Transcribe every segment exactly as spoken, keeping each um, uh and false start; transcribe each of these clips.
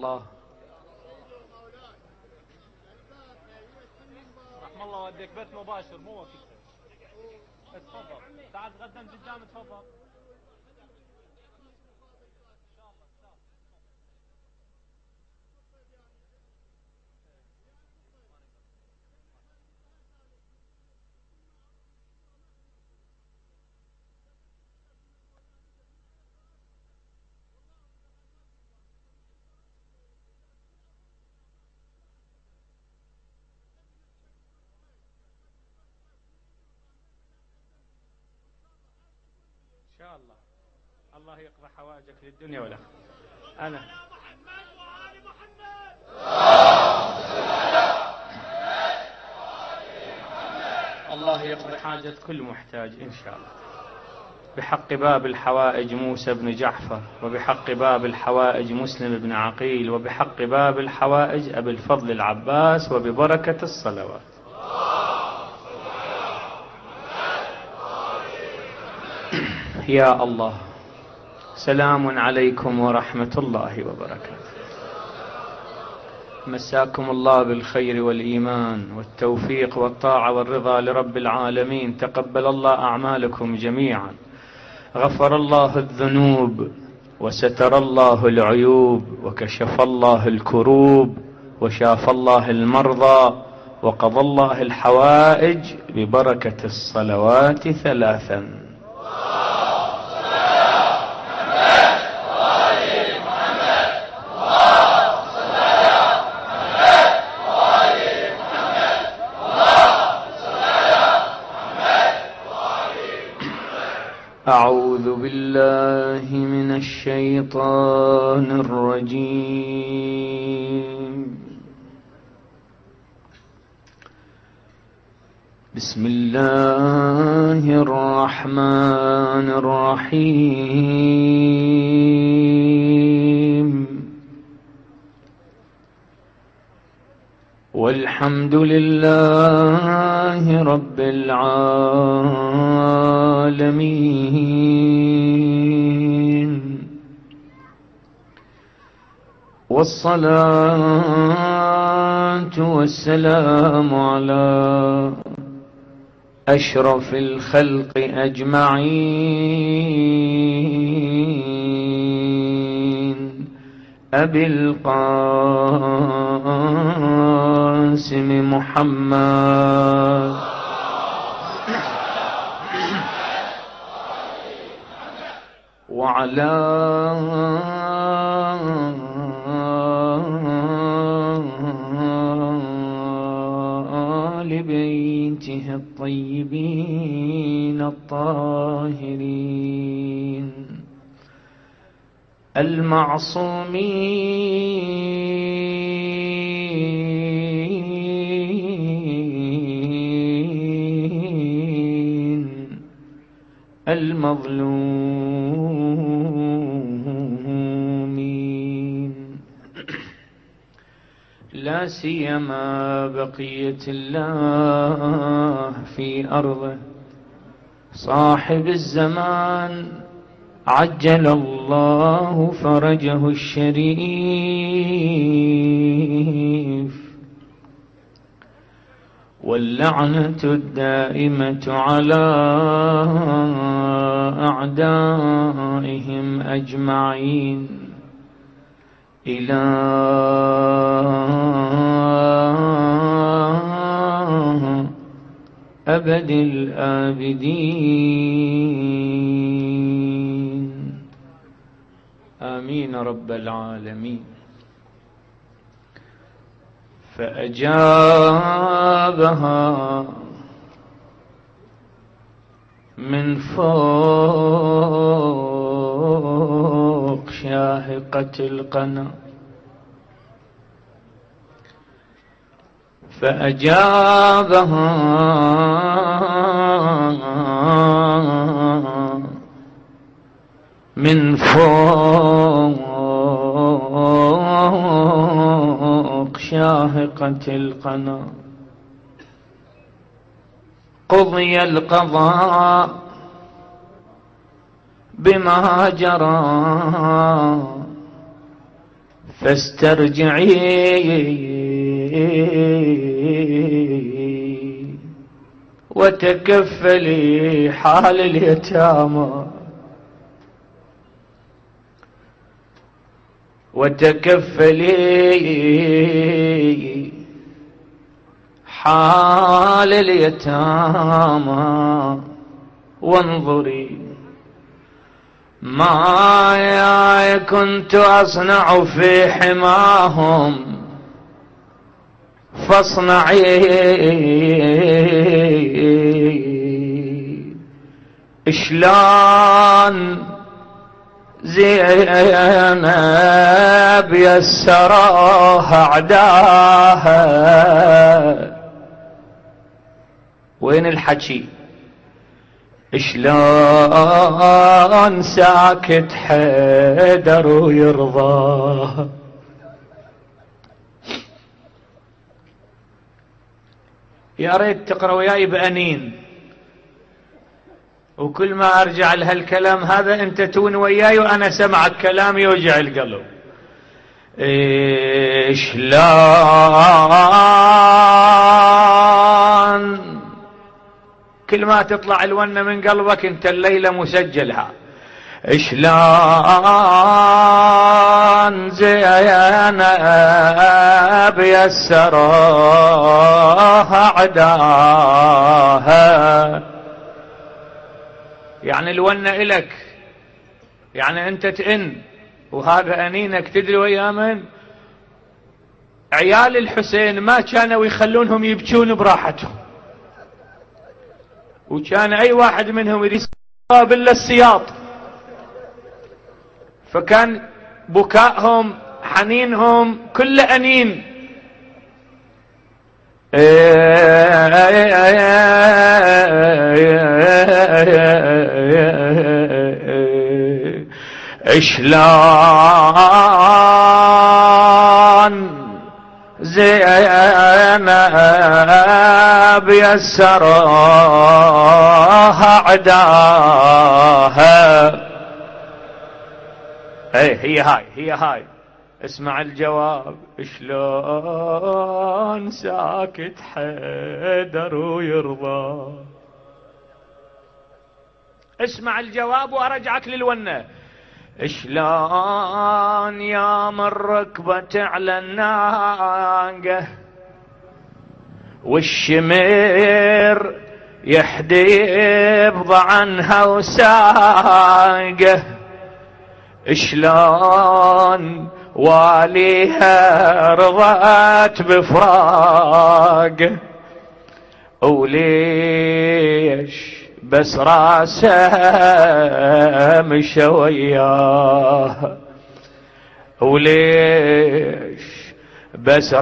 الله. رحم الله والديك بث مباشر مو وقت. اتفضل تعال تقدم قدام اتفضل. إن شاء الله الله يقضي حوائجك للدنيا والآخرة. أنا الله يقضي حاجة كل محتاج إن شاء الله. بحق باب الحوائج موسى بن جعفر، وبحق باب الحوائج مسلم بن عقيل، وبحق باب الحوائج أبي الفضل العباس، وببركة الصلوات. يا الله. سلام عليكم ورحمة الله وبركاته. مساكم الله بالخير والإيمان والتوفيق والطاعة والرضا لرب العالمين. تقبل الله أعمالكم جميعا. غفر الله الذنوب وستر الله العيوب وكشف الله الكروب وشاف الله المرضى وقضى الله الحوائج ببركة الصلوات ثلاثا. أعوذ بالله من الشيطان الرجيم. بسم الله الرحمن الرحيم. والحمد لله رب العالمين، والصلاة والسلام على أشرف الخلق أجمعين، أبي القاسم محمد وعلى آل بيته الطيبين الطاهرين المعصومين المظلومين، لا سيما بقية الله في أرضه، صاحب الزمان عجل الله فرجه الشريف، واللعنة الدائمة على أعدائهم أجمعين إلى أبد الآبدين. آمين رب العالمين. فأجابها من فوق شاهقة القنا، فأجابها من فوق شاهقة القنا. قضي القضاء بما جرى فاسترجعي وتكفلي حال اليتامى وتكفلي حال اليتامى وانظري ما كنت أصنع في حماهم فاصنعي شلون زينب يسراها عداها. وين الحكي؟ شلون ساكت حيدر ويرضاها. يا ريت تقرأ وياي بأنين، وكل ما أرجع لهالكلام هذا أنت تون وياي وأنا سمعك كلام يوجع القلب. شلون كل ما تطلع الونة من قلبك أنت الليلة مسجلها. شلون زينب يسراها عداها. يعني الونة إلك، يعني أنت تئن وهذا أنينك. تدري ويا من؟ عيال الحسين ما كانوا يخلونهم يبكون براحتهم، وكان أي واحد منهم يريد إلا السياط، فكان بكائهم حنينهم كل أنين. شلون زينب يسراها عداها. ايه هي هاي هي هاي. اسمع الجواب. شلون ساكت حيدر ويرضى. اسمع الجواب وارجعك للونة. شلون يا من ركبت على الناقة والشمير يحديب عنها وساقه. شلون واليها رضت بفراقه. وليش بس راسها مشى وياها. وليش بس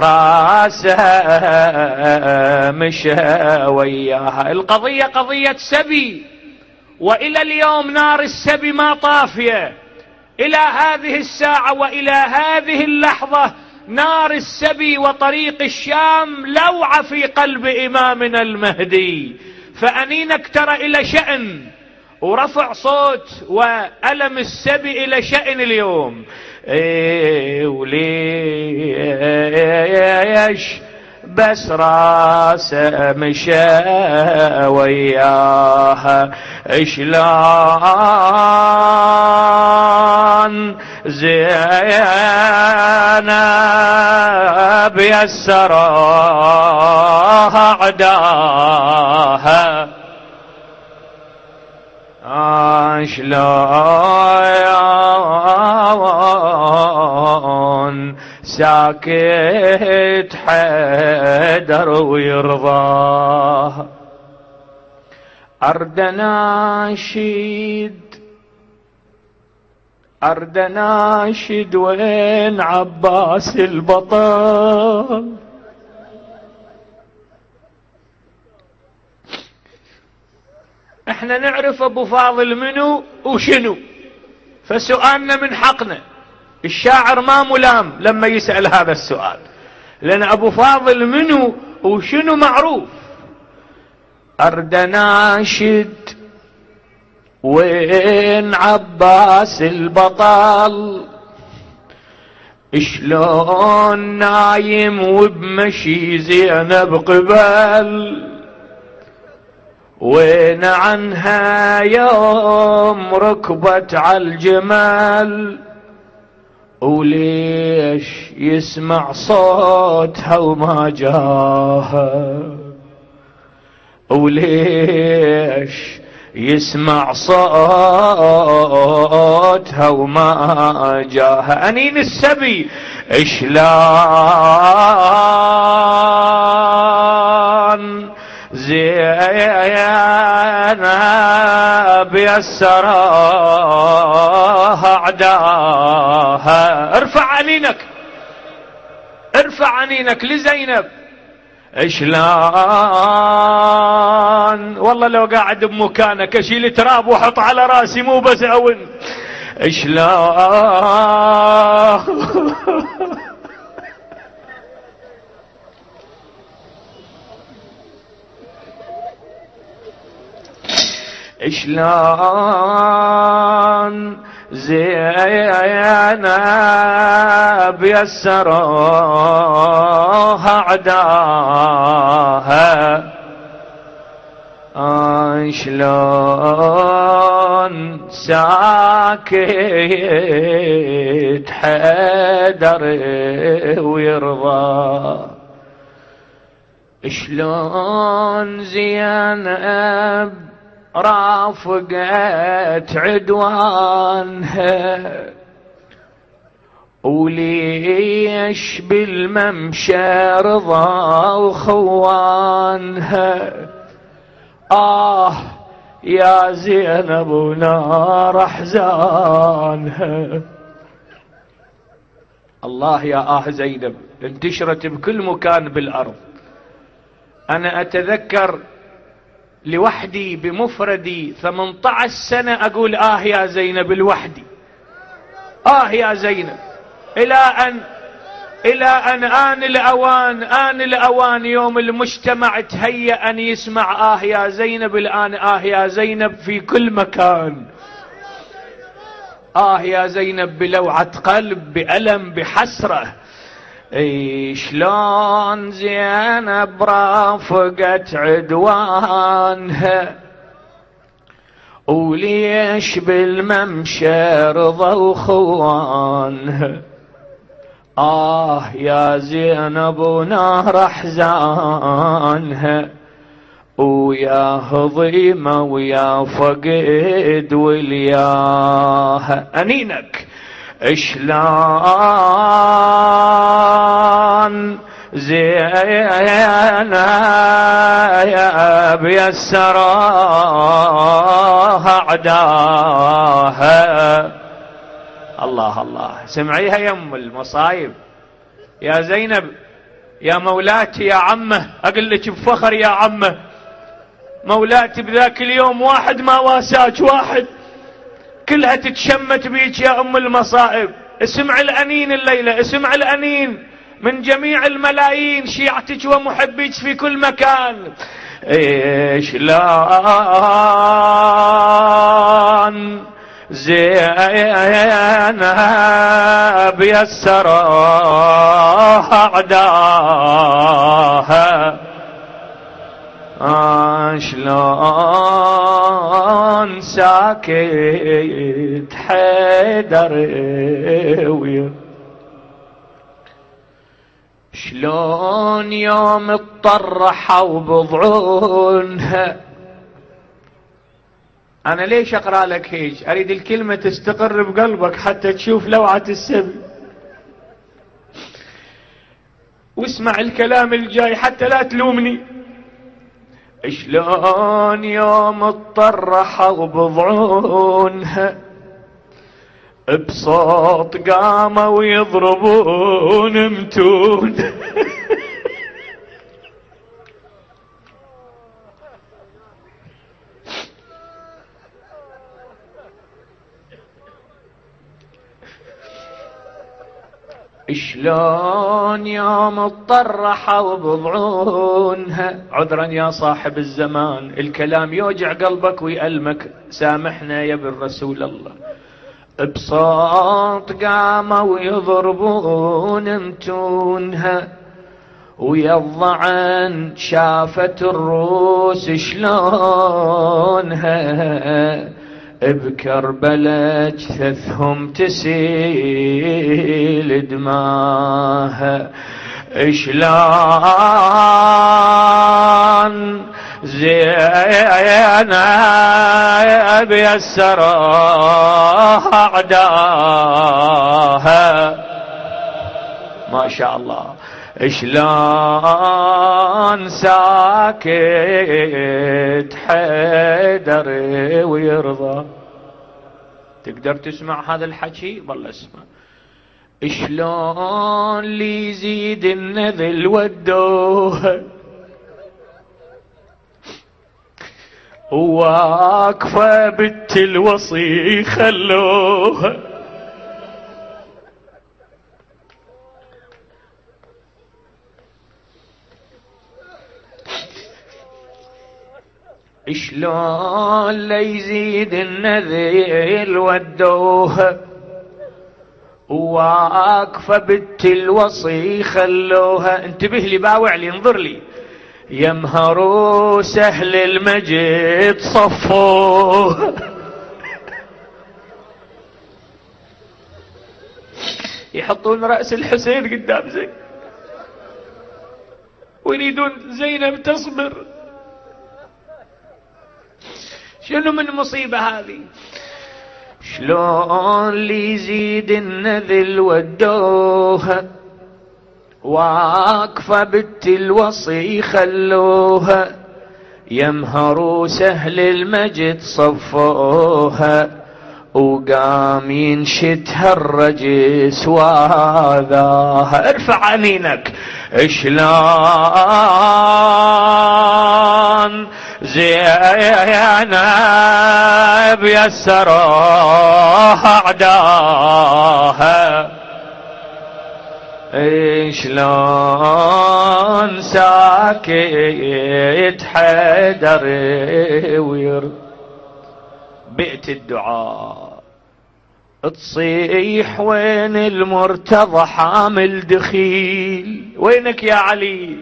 راسها مشى وياها. القضية قضية سبي، وإلى اليوم نار السبي ما طافية. إلى هذه الساعة وإلى هذه اللحظة نار السبي وطريق الشام لوعة في قلب إمامنا المهدي. فأنينك ترى إلى شأن، ورفع صوت وألم السبي إلى شأن اليوم. إيه وليش بس راسه مشى وياها. شلون زينب يسراها عداها. شلون ساكت حيدر ويرضاها. أرد ناشد أرد ناشد وين عباس البطل. احنا نعرف ابو فاضل منو وشنو، فسؤالنا من حقنا. الشاعر ما ملام لما يسأل هذا السؤال، لأن أبو فاضل منو وشنو معروف. أرد ناشد وين عباس البطل. شلون نايم وبمشي زينب قبل، وين عنها يوم ركبت عالجمال، وليش يسمع صوتها وما جاها، وليش يسمع صوتها وما جاها. أنين السبي إشلان زينب يسراها عداها. ارفع عنينك، ارفع عنينك لزينب. شلون والله لو قاعد بمكانك اشيل تراب وحط على راسي مو بس اون. شلون شلون زينب يسروها عداها، شلون ساكت حيدر ويرضى، شلون زينب رافقت عدوانها، وليش بالممشى رضا وخوانها. آه يا زينب ونار أحزانها. الله يا آه زينب انتشرت بكل مكان بالأرض. أنا أتذكر لوحدي بمفردي ثمانية عشر سنة أقول آه يا زينب لوحدي، آه يا زينب، إلى أن إلى أن آن الأوان آن الأوان يوم المجتمع تهيأ أن يسمع آه يا زينب. الآن آه يا زينب في كل مكان، آه يا زينب بلوعة قلب، بألم، بحسرة. اي شلون زينب رافقت عدوانها، وليش بالممشى رضا وخوانها. آه يا زينب ونار أحزانها، ويا هضيمة ويا فقد والياه. أنينك شلون زينب يسراها عداها. الله الله، سمعيها يم المصايب يا زينب، يا مولاتي يا عمه، اقول لك بفخر يا عمه، مولاتي بذاك اليوم واحد ما واساك، واحد كلها تتشمت بيك يا ام المصائب. اسمع الانين الليله، اسمع الانين من جميع الملايين شيعتك ومحبيك في كل مكان. ايش لان زينب يسراها عداها، شلون ساكت حيدر ويا، شلون يوم اطرحوا بضعونها. انا ليش اقرا لك هيك؟ اريد الكلمة تستقر بقلبك حتى تشوف لوعة السبي، واسمع الكلام الجاي حتى لا تلومني. شلون يوم اطرحوا بضعونها، بصوت قاموا يضربون متون. شلون يوم اطرحوا بضعونها. عذرا يا صاحب الزمان، الكلام يوجع قلبك ويألمك، سامحنا يا ابن رسول الله. بصوت قاموا يضربون متونها، ويضعن شافت الروس شلونها، بكربلاء جثثهم تسيل دماها. شلون زينب يسرها أعداها، ما شاء الله. شلون ساكت حيدر ويرضى. تقدر تسمع هذا الحكي؟ والله اسمع. شلون لي يزيد النذل ودوها، واقفة بنت الوصي خلوها. شلون ليزيد النذيل ودوها، واقفة بنت الوصي خلوها. انتبه لي باوع لي انظر لي. يمهروا سهل المجد صفوها، يحطون رأس الحسين قدام زينب ويريدون زينب تصبر. شنو من مصيبة هذه؟ شلون لي يزيد النذل ودوها، واقفة بنت الوصي خلوها. يمهروا سهل المجد صفوها، وقام ينشدها الرجس واذاها. ارفع عنينك. شلون زينب يسرها أعداها، شلون ساكت حيدر ويرضى. بئت الدعاء تصيح وين المرتضى حامل دخيل، وينك يا علي؟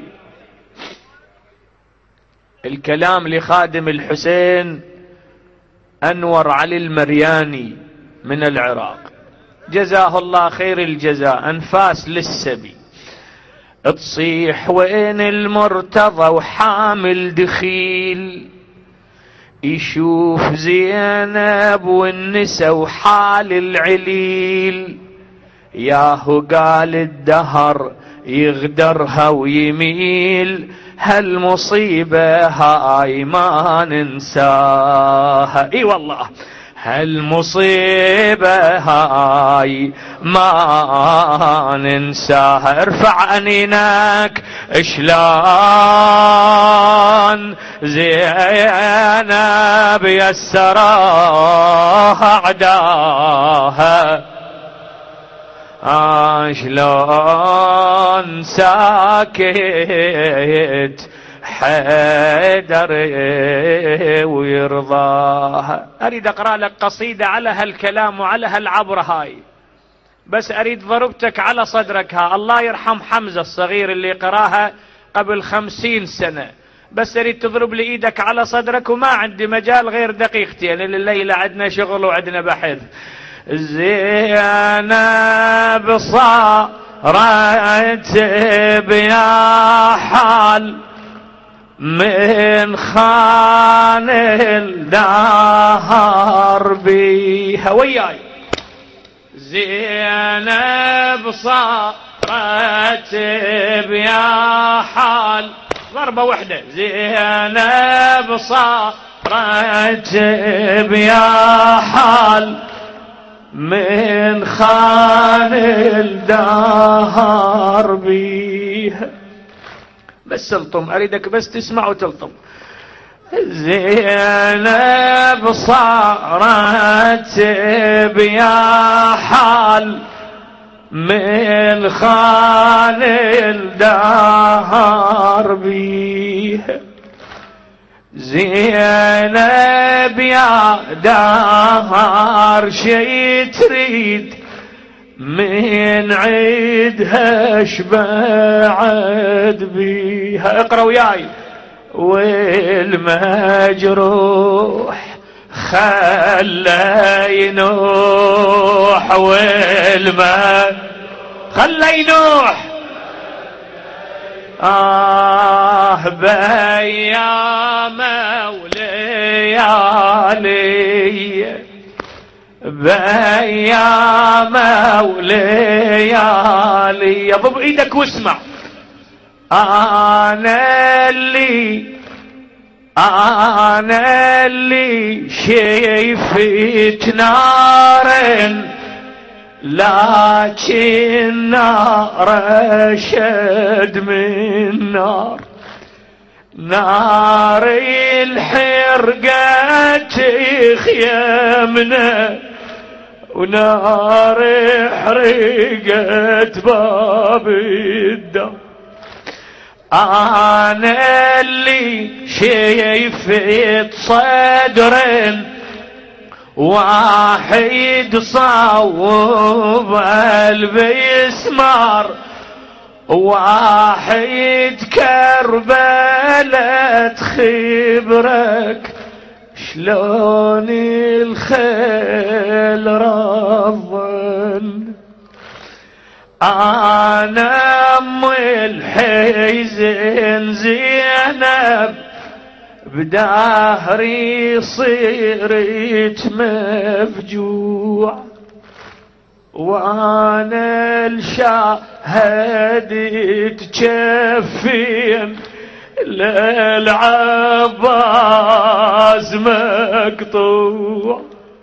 الكلام لخادم الحسين أنور علي المرياني من العراق، جزاه الله خير الجزاء، أنفاس للسبي. تصيح وين المرتضى وحامل دخيل، يشوف زينب والنسا وحال العليل. ياهو قال الدهر يغدرها ويميل، هالمصيبة هاي ما ننساها. اي والله هالمصيبة هاي ما ننساها. ارفع أنينك. شلون زينب يسرها أعداها، شلون ساكت حيدر ويرضاها. أريد أقرأ لك قصيدة على هالكلام وعلى هالعبرة هاي، بس أريد ضربتك على صدرك. ها الله يرحم حمزة الصغير اللي قراها قبل خمسين سنة، بس أريد تضرب لي إيدك على صدرك، وما عندي مجال غير دقيقتين، الليلة عندنا شغل وعندنا بحث. زينب صارت بيا حال من خان الدهر بيها، وياي. زينب صارت بيا حال، ضربة واحدة. زينب صارت بيا حال من خان الدهر بيها. بس الطم، أريدك بس تسمع وتلطم. زينب صارت بيا حال من خان الدهر بيها. زينب زينب يا دهر شي تريد من عيدها شبعد بيها. اقرأ وياي. والمجروح خلى ينوح والما خلى ينوح آه بأيام وليالي بأيام وليالي. ضب ايدك واسمع. انا اللي انا اللي شايفت نارا لكن نار اشد من نار. نار الحرقة خيامنا ونار حرقت باب الدار. انا اللي شايفت صدرا واحد صوب قلبي اسمر واحد كربلة خبرك شلون الخيل رضن. انا ام الحزن زينب بدهري صيرت مفجوع وانا الشاهد تجفين للعباس مقطوع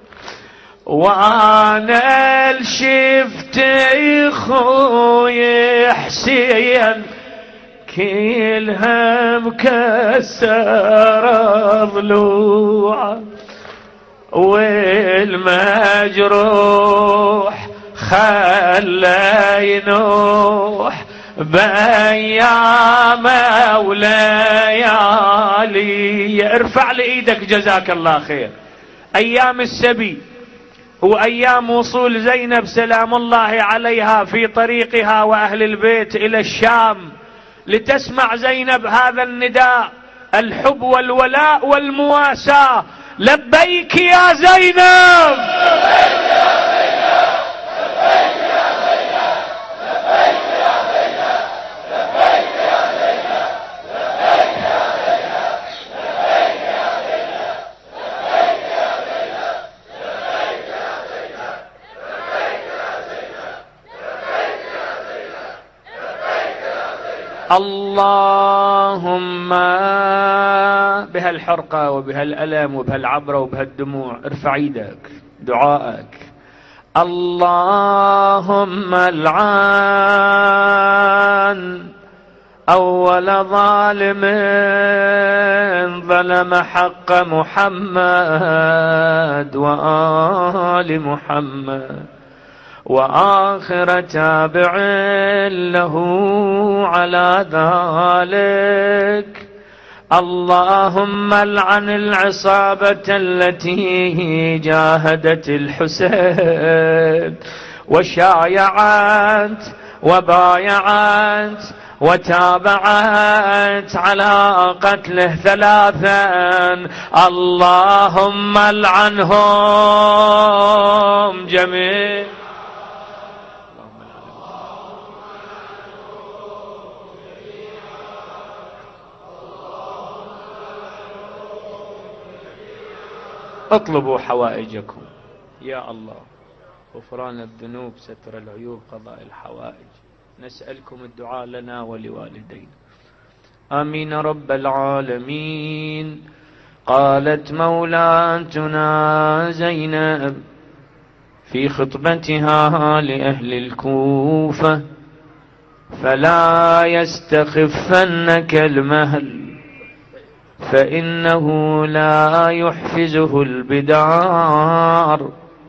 وانا الشفت اخوي حسين كلها مكسر ضلوع والمجروح خلى ينوح بأيام وليالي. ارفع لإيدك جزاك الله خير. أيام السبي وأيام وصول زينب سلام الله عليها في طريقها وأهل البيت إلى الشام لتسمع زينب هذا النداء الحب والولاء والمواساة. لبيك يا زينب لبيك يا زينب لبيك يا زينب لبيك يا زينب لبيك يا زينب لبيك يا زينب لبيك يا زينب لبيك يا زينب لبيك يا زينب لبيك يا زينب لبيك يا زينب لبيك يا زينب. اللهم بهالحرقة وبهالألم وبهالعبرة وبهالدموع ارفع ايدك دعائك. اللهم العن أول ظالم ظلم حق محمد وآل محمد وآخر تابع له على ذلك. اللهم العن العصابة التي جاهدت الحسين وشايعت وبايعت وتابعت على قتله ثلاثا. اللهم العنهم جميعا. اطلبوا حوائجكم يا الله. غفران الذنوب، ستر العيوب، قضاء الحوائج. نسألكم الدعاء لنا ولوالدينا. آمين رب العالمين. قالت مولاتنا زينب في خطبتها لأهل الكوفة: فلا يستخفنك المهل فإنه لا يحفزه البدار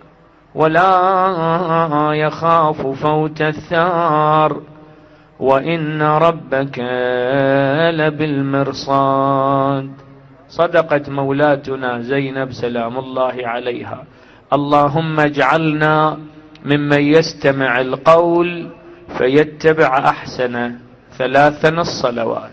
ولا يخاف فوت الثار وإن ربك لبالمرصاد. صدقت مولاتنا زينب سلام الله عليها: اللهم اجعلنا ممن يستمع القول فيتبع أحسنه. ثلاثا الصلوات.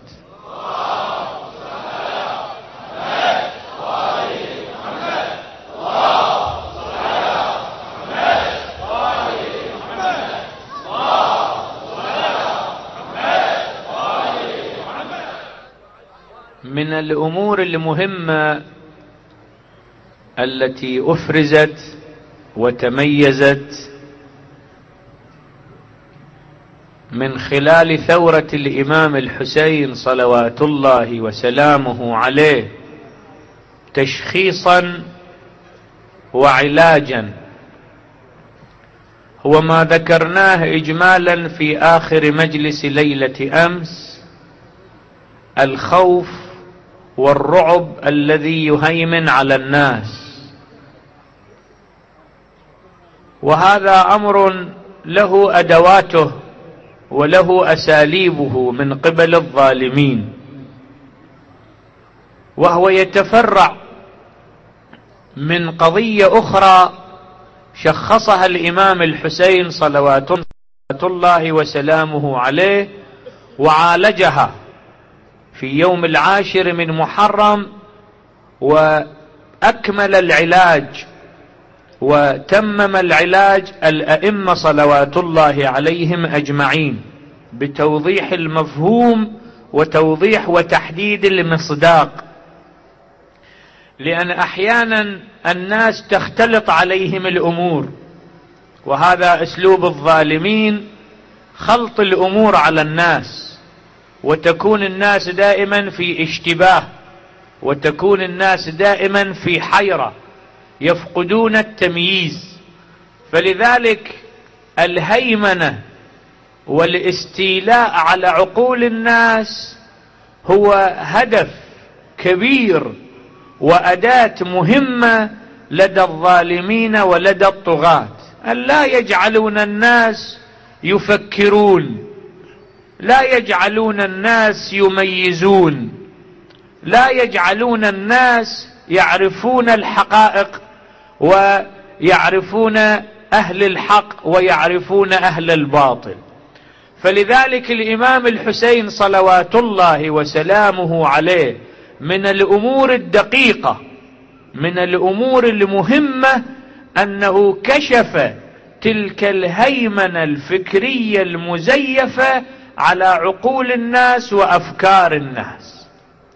من الأمور المهمة التي أفرزت وتميزت من خلال ثورة الإمام الحسين صلوات الله وسلامه عليه تشخيصا وعلاجا هو ما ذكرناه إجمالا في آخر مجلس ليلة أمس: الخوف والرعب الذي يهيمن على الناس. وهذا أمر له أدواته وله أساليبه من قبل الظالمين، وهو يتفرع من قضية أخرى شخصها الإمام الحسين صلوات الله وسلامه عليه وعالجها في يوم العاشر من محرم، وأكمل العلاج وتمم العلاج الأئمة صلوات الله عليهم أجمعين بتوضيح المفهوم وتوضيح وتحديد المصداق، لأن أحيانا الناس تختلط عليهم الأمور، وهذا أسلوب الظالمين، خلط الأمور على الناس، وتكون الناس دائما في اشتباه، وتكون الناس دائما في حيرة، يفقدون التمييز. فلذلك الهيمنة والاستيلاء على عقول الناس هو هدف كبير وأداة مهمة لدى الظالمين ولدى الطغاة، أن لا يجعلون الناس يفكرون، لا يجعلون الناس يميزون، لا يجعلون الناس يعرفون الحقائق ويعرفون أهل الحق ويعرفون أهل الباطل. فلذلك الإمام الحسين صلوات الله وسلامه عليه من الأمور الدقيقة، من الأمور المهمة، أنه كشف تلك الهيمنة الفكرية المزيفة على عقول الناس وأفكار الناس.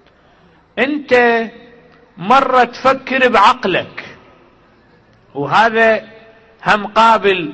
أنت مرة تفكر بعقلك، وهذا هم قابل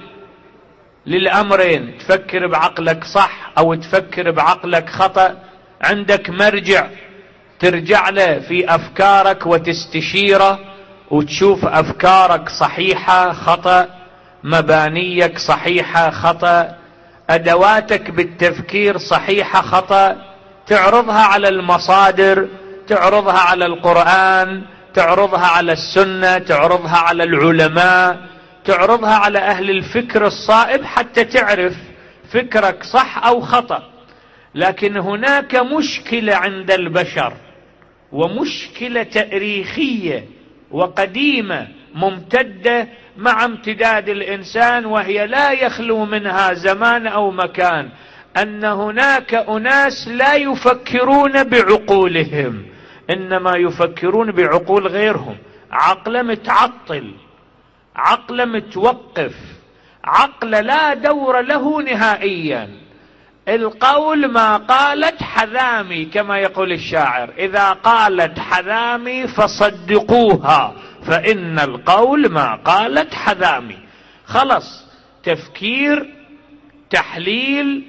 للأمرين، تفكر بعقلك صح أو تفكر بعقلك خطأ، عندك مرجع ترجع له في أفكارك وتستشيره وتشوف أفكارك صحيحة خطأ، مبانيك صحيحة خطأ، أدواتك بالتفكير صحيحة خطأ، تعرضها على المصادر، تعرضها على القرآن، تعرضها على السنة، تعرضها على العلماء، تعرضها على أهل الفكر الصائب حتى تعرف فكرك صح أو خطأ. لكن هناك مشكلة عند البشر، ومشكلة تاريخية وقديمة ممتدة مع امتداد الإنسان، وهي لا يخلو منها زمان أو مكان، أن هناك أناس لا يفكرون بعقولهم، إنما يفكرون بعقول غيرهم، عقل متعطل، عقل متوقف، عقل لا دور له نهائيا. القول ما قالت حذامي كما يقول الشاعر، إذا قالت حذامي فصدقوها فإن القول ما قالت حذامي. خلص، تفكير، تحليل،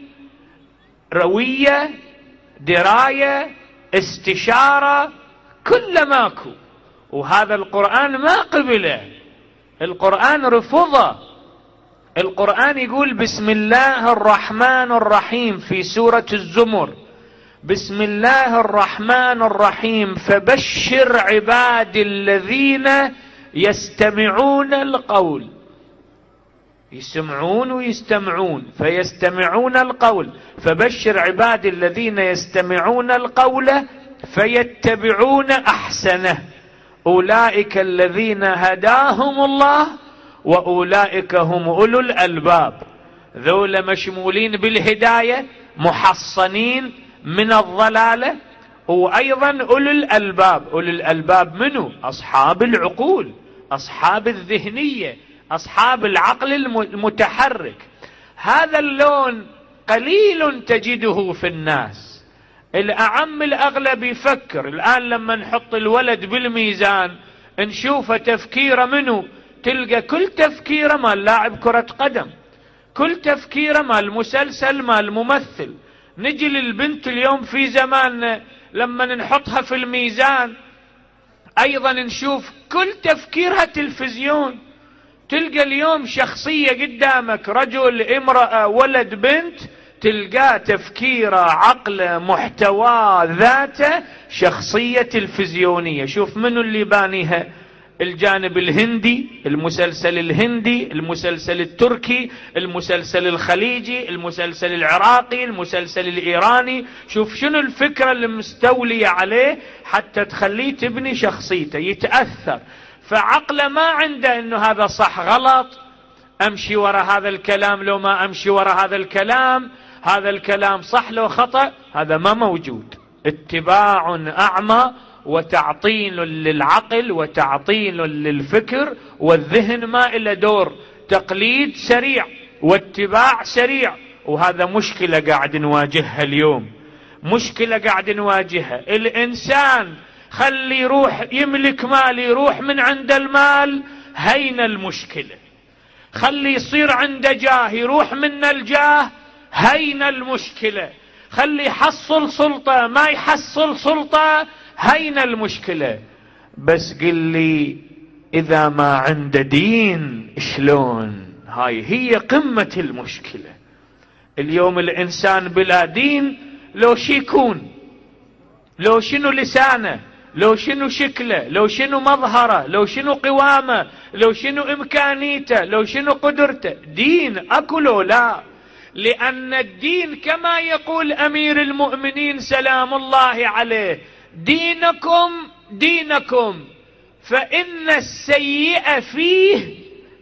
روية، دراية، استشارة، كل ماكو. وهذا القرآن ما قبله، القرآن رفضه. القرآن يقول بسم الله الرحمن الرحيم في سورة الزمر، بسم الله الرحمن الرحيم فبشر عبادي الذين يستمعون القول، يسمعون ويستمعون، فيستمعون القول، فبشر عبادي الذين يستمعون القول فيتبعون أحسنه أولئك الذين هداهم الله وأولئك هم أولو الألباب. ذول مشمولين بالهداية، محصنين من الضلالة، وأيضا أولو الألباب. أولو الألباب منو؟ أصحاب العقول، أصحاب الذهنية، أصحاب العقل المتحرك. هذا اللون قليل تجده في الناس. الأعم الأغلب يفكر. الآن لما نحط الولد بالميزان نشوفه تفكيره منه، تلقى كل تفكيره مال لاعب كرة قدم، كل تفكيره مال مسلسل، مال ممثل. نجي للبنت اليوم في زماننا لما نحطها في الميزان أيضا نشوف كل تفكيرها تلفزيون. تلقى اليوم شخصية قدامك، رجل، امرأة، ولد، بنت، تلقى تفكيره، عقله، محتوى ذاته شخصية تلفزيونية. شوف منو اللي بانيها؟ الجانب الهندي، المسلسل الهندي، المسلسل التركي، المسلسل الخليجي، المسلسل العراقي، المسلسل الإيراني. شوف شنو الفكرة اللي مستولية عليه حتى تخليه تبني شخصيته، يتأثر. فعقله ما عنده انه هذا صح غلط، امشي وراء هذا الكلام لو ما امشي وراء هذا الكلام، هذا الكلام صح لو خطأ، هذا ما موجود. اتباع اعمى وتعطيل للعقل وتعطيل للفكر، والذهن ما إلا دور. تقليد سريع واتباع سريع، وهذا مشكلة قاعد نواجهها اليوم، مشكلة قاعد نواجهها. الإنسان خلي يروح يملك مال، يروح من عند المال، هين المشكلة. خلي يصير عنده جاه، يروح من الجاه، هين المشكلة. خلي يحصل سلطة، ما يحصل سلطة، هين المشكلة. بس قل لي إذا ما عنده دين شلون؟ هاي هي قمة المشكلة. اليوم الإنسان بلا دين لو شي يكون، لو شنو لسانه، لو شنو شكله، لو شنو مظهره، لو شنو قوامه، لو شنو إمكانيته، لو شنو قدرته، دين أكله لا. لأن الدين كما يقول أمير المؤمنين سلام الله عليه: دينكم دينكم فإن السيئة فيه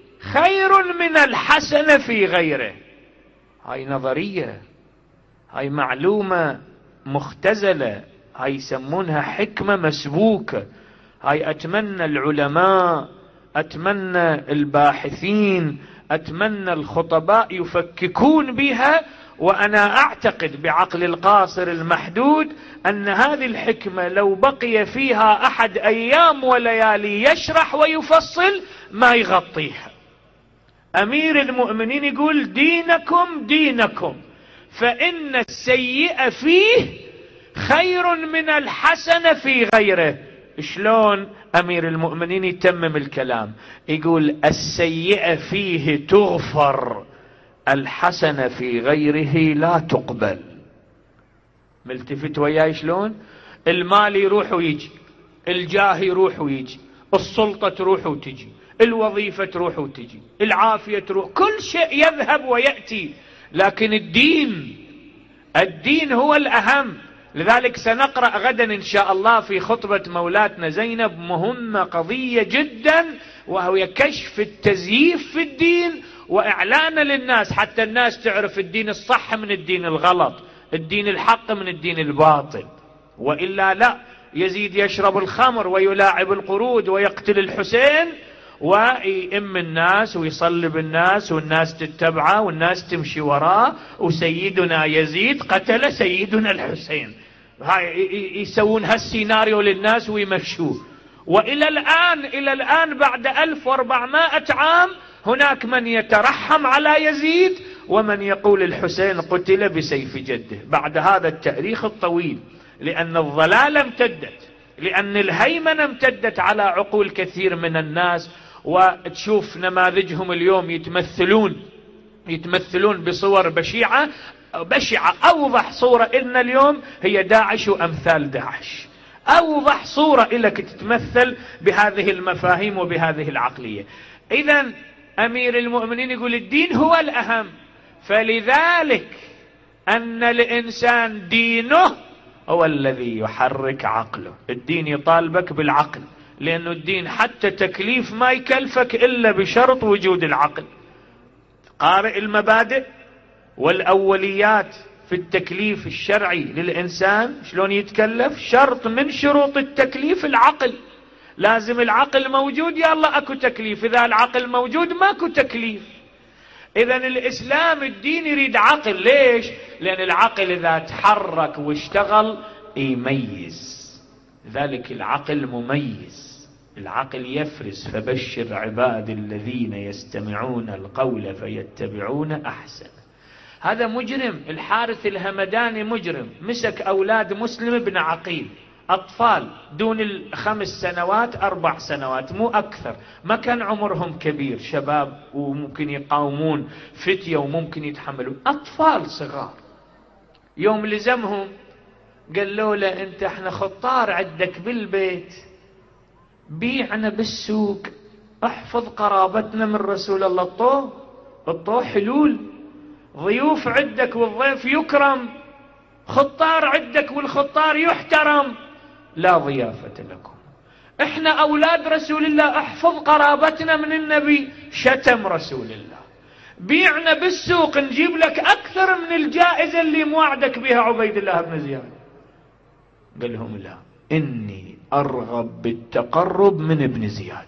خير من الحسن في غيره. هاي نظرية، هاي معلومة مختزلة، هاي يسمونها حكمة مسبوكة. هاي أتمنى العلماء، أتمنى الباحثين، أتمنى الخطباء يفككون بها. وأنا أعتقد بعقل القاصر المحدود أن هذه الحكمة لو بقي فيها أحد أيام وليالي يشرح ويفصل ما يغطيها. أمير المؤمنين يقول: دينكم دينكم فإن السيئة فيه خير من الحسن في غيره. شلون أمير المؤمنين يتمم الكلام؟ يقول: السيئة فيه تغفر، الحسنة في غيره لا تقبل. ملتفت وياي شلون؟ المال يروح ويجي، الجاه يروح ويجي، السلطة تروح وتجي، الوظيفة تروح وتجي، العافية تروح، كل شيء يذهب ويأتي. لكن الدين، الدين هو الأهم. لذلك سنقرأ غدا إن شاء الله في خطبة مولاتنا زينب مهمة قضية جدا، وهي كشف التزييف في الدين وإعلانه للناس حتى الناس تعرف الدين الصح من الدين الغلط، الدين الحق من الدين الباطل. وإلا لا، يزيد يشرب الخمر ويلاعب القرود ويقتل الحسين ويئم الناس ويصلب الناس والناس تتبعه والناس تمشي وراه، وسيدنا يزيد قتل سيدنا الحسين. هاي يسوون هالسيناريو للناس ويمشوه. وإلى الآن إلى الآن بعد ألف وأربعمائة عام هناك من يترحم على يزيد ومن يقول الحسين قتل بسيف جده. بعد هذا التاريخ الطويل، لأن الضلال امتدت، لأن الهيمنة امتدت على عقول كثير من الناس. وتشوف نماذجهم اليوم يتمثلون يتمثلون بصور بشعة بشعة. أوضح صورة إلنا اليوم هي داعش وأمثال داعش. أوضح صورة إلك تتمثل بهذه المفاهيم وبهذه العقلية. إذن أمير المؤمنين يقول الدين هو الأهم. فلذلك أن الإنسان دينه هو الذي يحرك عقله. الدين يطالبك بالعقل، لأنه الدين حتى تكليف ما يكلفك إلا بشرط وجود العقل. قارئ المبادئ والأوليات في التكليف الشرعي للإنسان شلون يتكلف؟ شرط من شروط التكليف العقل. لازم العقل موجود يا الله أكو تكليف، إذا العقل موجود ماكو تكليف. إذن الإسلام الدين يريد عقل. ليش؟ لأن العقل إذا تحرك واشتغل يميز، ذلك العقل مميز، العقل يفرز. فبشر عباد الذين يستمعون القول فيتبعون أحسن. هذا مجرم، الحارث الهمداني مجرم، مسك أولاد مسلم بن عقيل، أطفال دون الخمس سنوات أربع سنوات مو أكثر، ما كان عمرهم كبير، شباب وممكن يقاومون فتية وممكن يتحملون، أطفال صغار. يوم لزمهم قالوا له أنت احنا خطار عندك بالبيت، بيعنا بالسوق، احفظ قرابتنا من رسول الله. الطو الطو حلول، ضيوف عندك والضيف يكرم، خطار عندك والخطار يحترم، لا ضيافة لكم. احنا اولاد رسول الله، احفظ قرابتنا من النبي، شتم رسول الله. بيعنا بالسوق نجيب لك اكثر من الجائزة اللي موعدك بها عبيد الله بن زياد. قال لهم لا، اني ارغب بالتقرب من ابن زياد،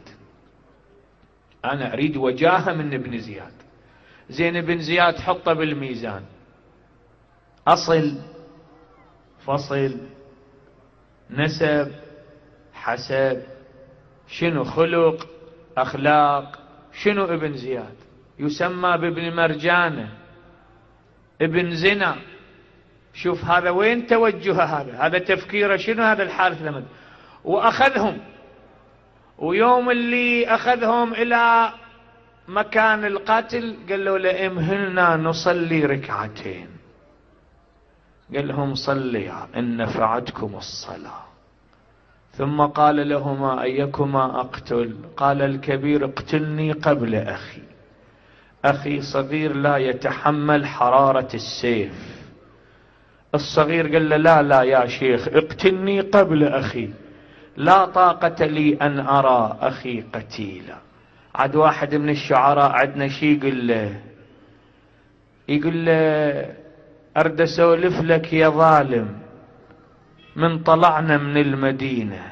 انا اريد وجاهة من ابن زياد. زين ابن زياد حطه بالميزان، اصل فصل نسب حسب، شنو خلق اخلاق، شنو ابن زياد؟ يسمى بابن مرجانة، ابن زنا. شوف هذا وين توجه، هذا هذا تفكيره شنو هذا الحارث لمد. واخذهم، ويوم اللي اخذهم الى مكان القتل قال له لامهلنا نصلي ركعتين. قال لهم صليا إن نفعتكم الصلاة. ثم قال لهما أيكما أقتل؟ قال الكبير اقتلني قبل أخي، أخي صغير لا يتحمل حرارة السيف. الصغير قال له لا لا يا شيخ اقتلني قبل أخي، لا طاقة لي أن أرى أخي قتيلا. عاد واحد من الشعراء عندنا شي يقول له يقول له أرد أسولف لك يا ظالم، من طلعنا من المدينة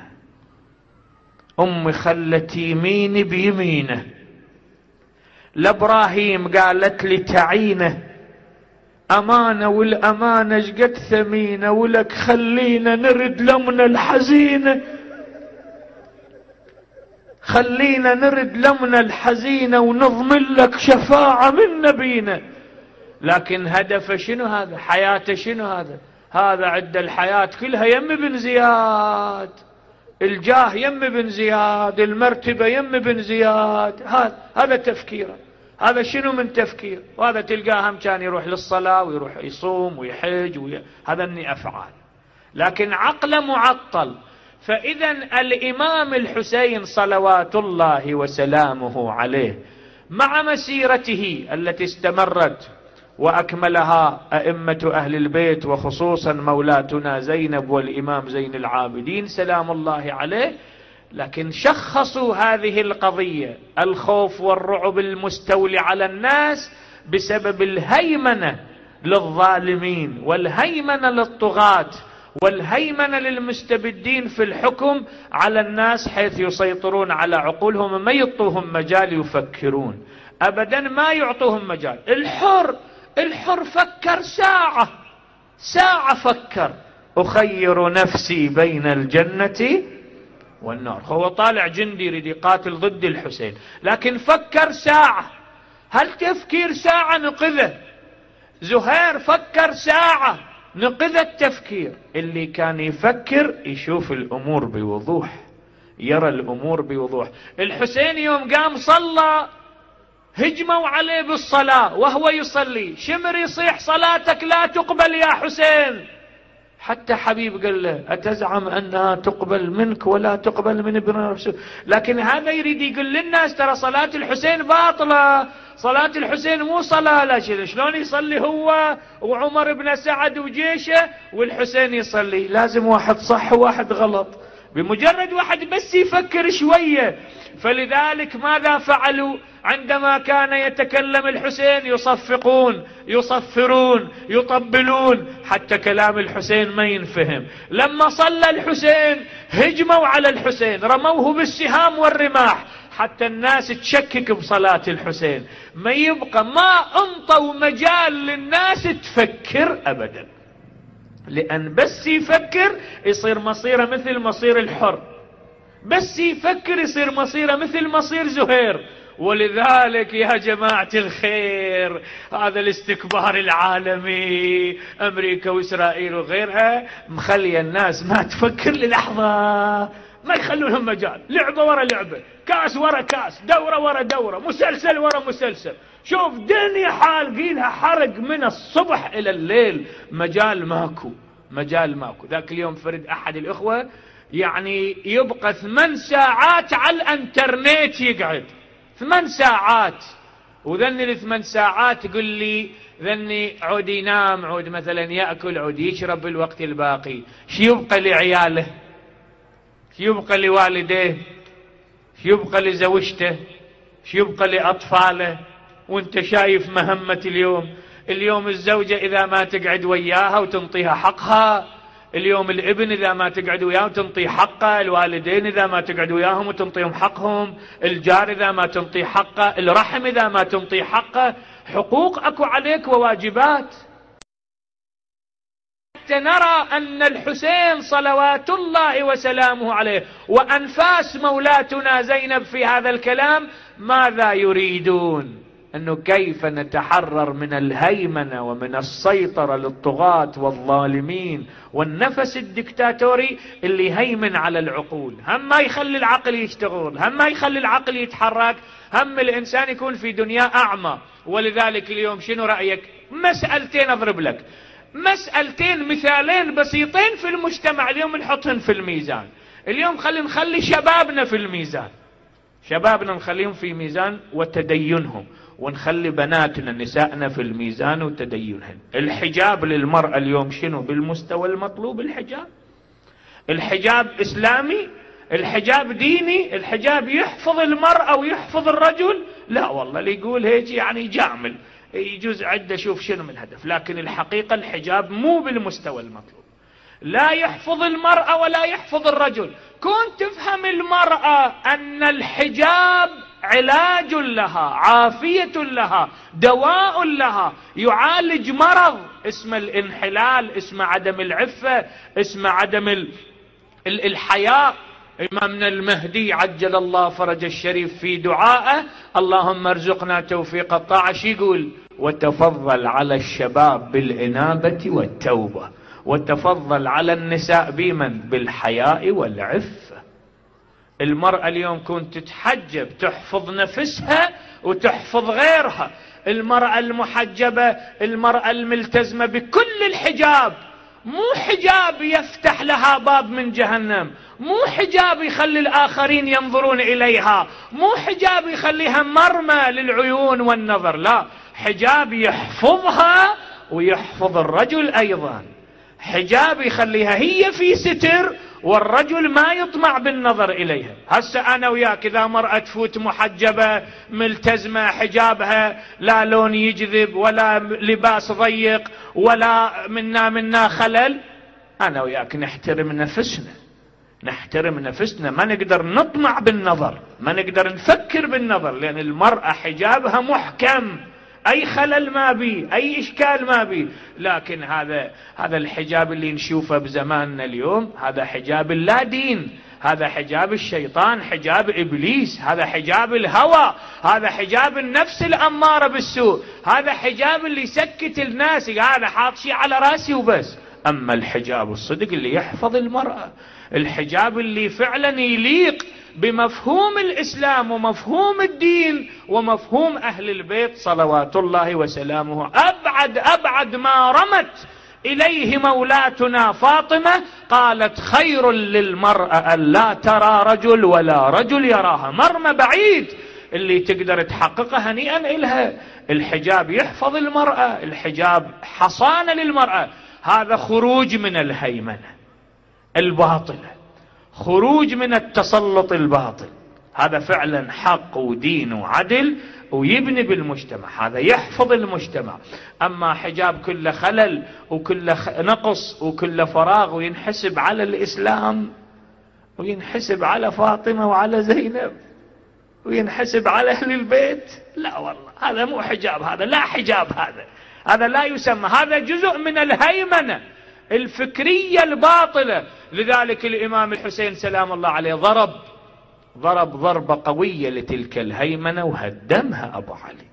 أمي خلت يميني بيمينه، لابراهيم قالت لي تعينه، أمانة والأمانة شقد ثمينة، ولك خلينا نرد لمنا الحزينة، خلينا نرد لمنا الحزينة ونضمن لك شفاعة من نبينا. لكن هدفه شنو هذا؟ حياته شنو هذا؟ هذا عد الحياة كلها يم بن زياد، الجاه يم بن زياد، المرتبة يم بن زياد. هذا هذا تفكيره. هذا شنو من تفكير؟ وهذا تلقاه هم كان يروح للصلاة ويروح يصوم ويحج وي... هذا اني افعال، لكن عقله معطل. فاذا الامام الحسين صلوات الله وسلامه عليه مع مسيرته التي استمرت وأكملها أئمة أهل البيت، وخصوصا مولاتنا زينب والإمام زين العابدين سلام الله عليه، لكن شخصوا هذه القضية، الخوف والرعب المستولي على الناس بسبب الهيمنة للظالمين والهيمنة للطغاة والهيمنة للمستبدين في الحكم على الناس، حيث يسيطرون على عقولهم، ما يعطوهم مجال يفكرون أبدا، ما يعطوهم مجال. الحر الحر فكر ساعة ساعة فكر، أخير نفسي بين الجنة والنار. هو طالع جندي يريد يقاتل ضد الحسين، لكن فكر ساعة. هل تفكير ساعة نقذه؟ زهير فكر ساعة نقذ التفكير. اللي كان يفكر يشوف الأمور بوضوح، يرى الأمور بوضوح. الحسين يوم قام صلى هجموا عليه بالصلاة وهو يصلي، شمر يصيح صلاتك لا تقبل يا حسين، حتى حبيب قال له أتزعم أنها تقبل منك ولا تقبل من ابن رسول؟ لكن هذا يريد يقول للناس ترى صلاة الحسين باطلة، صلاة الحسين مو صلاة. لا شلون يصلي هو وعمر بن سعد وجيشه والحسين يصلي؟ لازم واحد صح وواحد غلط، بمجرد واحد بس يفكر شوية. فلذلك ماذا فعلوا عندما كان يتكلم الحسين؟ يصفقون يصفرون يطبلون حتى كلام الحسين ما ينفهم. لما صلى الحسين هجموا على الحسين، رموه بالسهام والرماح حتى الناس تشكك بصلاة الحسين، ما يبقى ما انطوا مجال للناس تفكر أبدا، لأن بس يفكر يصير مصيره مثل مصير الحر، بس يفكر يصير مصيره مثل مصير زهير. ولذلك يا جماعة الخير هذا الاستكبار العالمي أمريكا وإسرائيل وغيرها مخلي الناس ما تفكر للحظة، ما يخلونهم مجال، لعبة ورا لعبة، كاس ورا كاس، دورة ورا دورة، مسلسل ورا مسلسل. شوف دنيا حالقينها حرق من الصبح إلى الليل، مجال ماكو، مجال ماكو. ذاك اليوم فرد أحد الإخوة يعني يبقى ثمان ساعات على الانترنت يقعد، ثمان ساعات، وذني الثمان ساعات يقول لي ذني عود ينام، عود مثلا يأكل، عود يشرب بالوقت الباقي. شو يبقى لعياله؟ شو يبقى لوالديه؟ شو يبقى لزوجته؟ شو يبقى لأطفاله؟ وانت شايف مهمة اليوم. اليوم الزوجة إذا ما تقعد وياها وتنطيها حقها، اليوم الابن إذا ما تقعد وياه وتنطي حقه، الوالدين إذا ما تقعد وياهم وتنطيهم حقهم، الجار إذا ما تنطي حقه، الرحم إذا ما تنطي حقه. حقوق أكو عليك وواجبات. حتى نرى أن الحسين صلوات الله وسلامه عليه وأنفاس مولاتنا زينب في هذا الكلام ماذا يريدون؟ أنه كيف نتحرر من الهيمنة ومن السيطرة للطغاة والظالمين والنفس الدكتاتوري اللي هيمن على العقول. هم ما يخلي العقل يشتغل، هم ما يخلي العقل يتحرك، هم الإنسان يكون في دنيا أعمى. ولذلك اليوم شنو رأيك؟ مسألتين أضرب لك، مسألتين مثالين بسيطين في المجتمع اليوم نحطهن في الميزان. اليوم خلي نخلي شبابنا في الميزان، شبابنا نخليهم في ميزان وتدينهم، ونخلي بناتنا نسائنا في الميزان وتدينهن. الحجاب للمرأة اليوم شنو بالمستوى المطلوب؟ الحجاب الحجاب إسلامي، الحجاب ديني، الحجاب يحفظ المرأة ويحفظ الرجل؟ لا والله، اللي يقول هيك يعني جامل، يجوز عده شوف شنو من الهدف. لكن الحقيقة الحجاب مو بالمستوى المطلوب، لا يحفظ المرأة ولا يحفظ الرجل. كنت تفهم المرأة أن الحجاب علاج لها، عافية لها، دواء لها، يعالج مرض اسمه الانحلال، اسمه عدم العفة، اسمه عدم الحياء. إمامنا المهدي عجل الله فرج الشريف في دعائه اللهم ارزقنا توفيق الطاعة يقول وتفضل على الشباب بالإنابة والتوبة، وتفضل على النساء بمن؟ بالحياء والعفة. المرأة اليوم كنت تتحجب تحفظ نفسها وتحفظ غيرها. المرأة المحجبة، المرأة الملتزمة بكل الحجاب، مو حجاب يفتح لها باب من جهنم، مو حجاب يخلي الآخرين ينظرون إليها، مو حجاب يخليها مرمى للعيون والنظر، لا، حجاب يحفظها ويحفظ الرجل أيضا، حجاب يخليها هي في ستر والرجل ما يطمع بالنظر إليها. هسه أنا وياك إذا مرأة تفوت محجبة ملتزمة حجابها لا لون يجذب ولا لباس ضيق ولا منا منا خلل، أنا وياك نحترم نفسنا، نحترم نفسنا، ما نقدر نطمع بالنظر، ما نقدر نفكر بالنظر، لأن المرأة حجابها محكم، أي خلل ما بي، أي إشكال ما بي. لكن هذا هذا الحجاب اللي نشوفه بزماننا اليوم هذا حجاب اللا دين، هذا حجاب الشيطان، حجاب إبليس، هذا حجاب الهوى، هذا حجاب النفس الأمارة بالسوء، هذا حجاب اللي يسكت الناس، هذا حاط شيء على راسي وبس. أما الحجاب الصدق اللي يحفظ المرأة، الحجاب اللي فعلا يليق بمفهوم الإسلام ومفهوم الدين ومفهوم أهل البيت صلوات الله وسلامه، أبعد أبعد ما رمت إليه مولاتنا فاطمة قالت خير للمرأة أن لا ترى رجل ولا رجل يراها. مرمى بعيد اللي تقدر تحققها هنيئا إلها. الحجاب يحفظ المرأة، الحجاب حصانة للمرأة. هذا خروج من الهيمنة الباطلة، خروج من التسلط الباطل. هذا فعلا حق ودين وعدل ويبني بالمجتمع، هذا يحفظ المجتمع. أما حجاب كله خلل وكله نقص وكله فراغ وينحسب على الإسلام وينحسب على فاطمة وعلى زينب وينحسب على أهل البيت، لا والله هذا مو حجاب، هذا لا حجاب، هذا هذا لا يسمى، هذا جزء من الهيمنة الفكرية الباطلة. لذلك الإمام الحسين سلام الله عليه ضرب ضرب ضربة قوية لتلك الهيمنة وهدمها أبو علي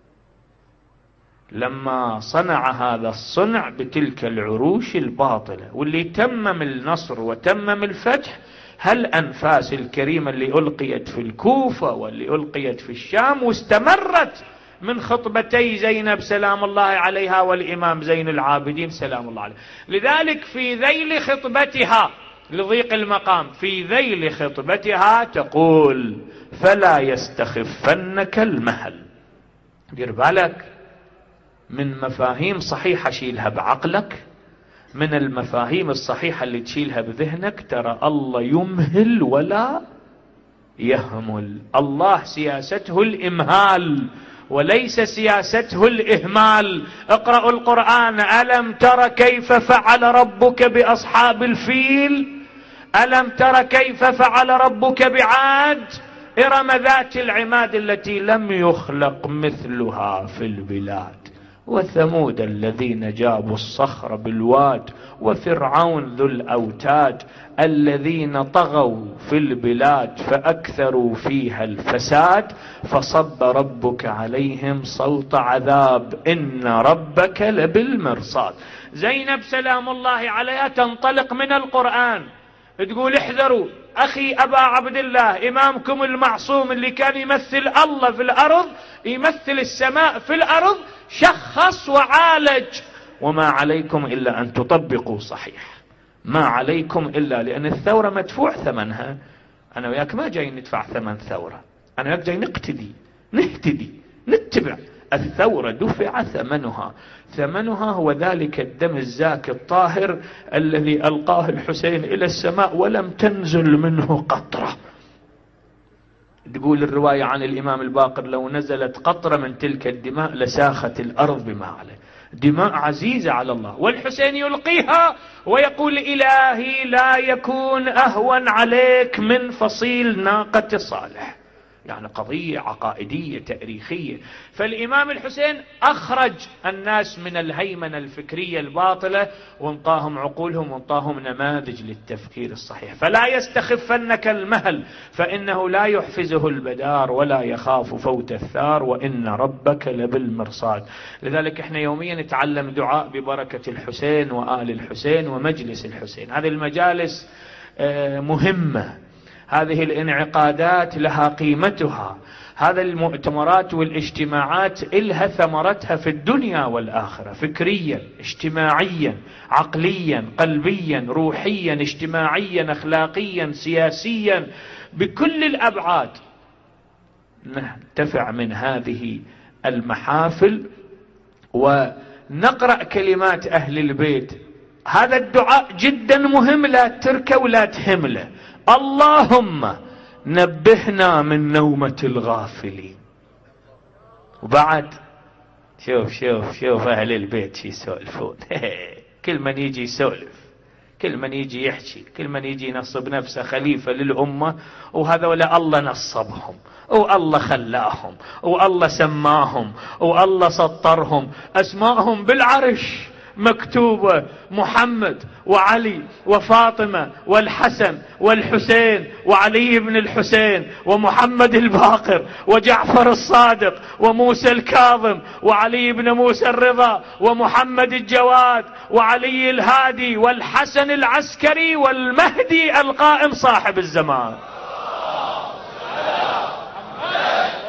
لما صنع هذا الصنع بتلك العروش الباطلة. واللي تمم النصر وتمم الفتح هالأنفاس الكريمة اللي ألقيت في الكوفة واللي ألقيت في الشام واستمرت من خطبتي زينب سلام الله عليها والإمام زين العابدين سلام الله عليه. لذلك في ذيل خطبتها لضيق المقام، في ذيل خطبتها تقول فلا يستخفنك المهل. دير بالك من مفاهيم صحيحة شيلها بعقلك، من المفاهيم الصحيحة اللي تشيلها بذهنك. ترى الله يمهل ولا يهمل، الله سياسته الإمهال وليس سياسته الإهمال. اقرأوا القرآن. ألم تر كيف فعل ربك بأصحاب الفيل؟ ألم تر كيف فعل ربك بعاد؟ إرم ذات العماد التي لم يخلق مثلها في البلاد. وثمود الذين جابوا الصخر بالواد. وفرعون ذو الأوتاد الذين طغوا في البلاد فأكثروا فيها الفساد. فصب ربك عليهم صوت عذاب إن ربك لبالمرصاد. زينب سلام الله عليها تنطلق من القرآن تقول احذروا أخي أبا عبد الله إمامكم المعصوم اللي كان يمثل الله في الأرض يمثل السماء في الأرض شخص وعالج. وما عليكم إلا أن تطبقوا صحيح، ما عليكم إلا لأن الثورة مدفوع ثمنها. أنا وياك ما جاي ندفع ثمن ثورة، أنا وياك جاي نقتدي نهتدي نتبع. الثورة دفع ثمنها، ثمنها هو ذلك الدم الزاكي الطاهر الذي ألقاه الحسين إلى السماء ولم تنزل منه قطرة. تقول الرواية عن الإمام الباقر لو نزلت قطرة من تلك الدماء لساخت الأرض بما عليه. دماء عزيزة على الله، والحسين يلقيها ويقول إلهي لا يكون أهون عليك من فصيل ناقة صالح. يعني قضية عقائدية تاريخية. فالإمام الحسين أخرج الناس من الهيمنة الفكرية الباطلة وانطاهم عقولهم وانطاهم نماذج للتفكير الصحيح. فلا يستخفنك المهل فإنه لا يحفزه البدار ولا يخاف فوت الثار وإن ربك لبالمرصاد. لذلك احنا يوميا نتعلم دعاء ببركة الحسين وآل الحسين ومجلس الحسين. هذه المجالس مهمة، هذه الانعقادات لها قيمتها، هذا المؤتمرات والاجتماعات إلها ثمرتها في الدنيا والآخرة، فكريا اجتماعيا عقليا قلبيا روحيا اجتماعيا أخلاقيا سياسيا بكل الأبعاد. ننتفع من هذه المحافل ونقرأ كلمات أهل البيت. هذا الدعاء جدا مهم، لا تركه ولا تهمله. اللهم نبهنا من نومة الغافلين. وبعد شوف شوف شوف أهل البيت شي يسولفون كل من يجي يسولف، كل من يجي يحكي، كل من يجي ينصب نفسه خليفة للأمة، وهذولا الله نصبهم والله خلاهم والله سماهم والله سطرهم، أسماءهم بالعرش مكتوبة محمد وعلي وفاطمة والحسن والحسين وعلي بن الحسين ومحمد الباقر وجعفر الصادق وموسى الكاظم وعلي بن موسى الرضا ومحمد الجواد وعلي الهادي والحسن العسكري والمهدي القائم صاحب الزمان.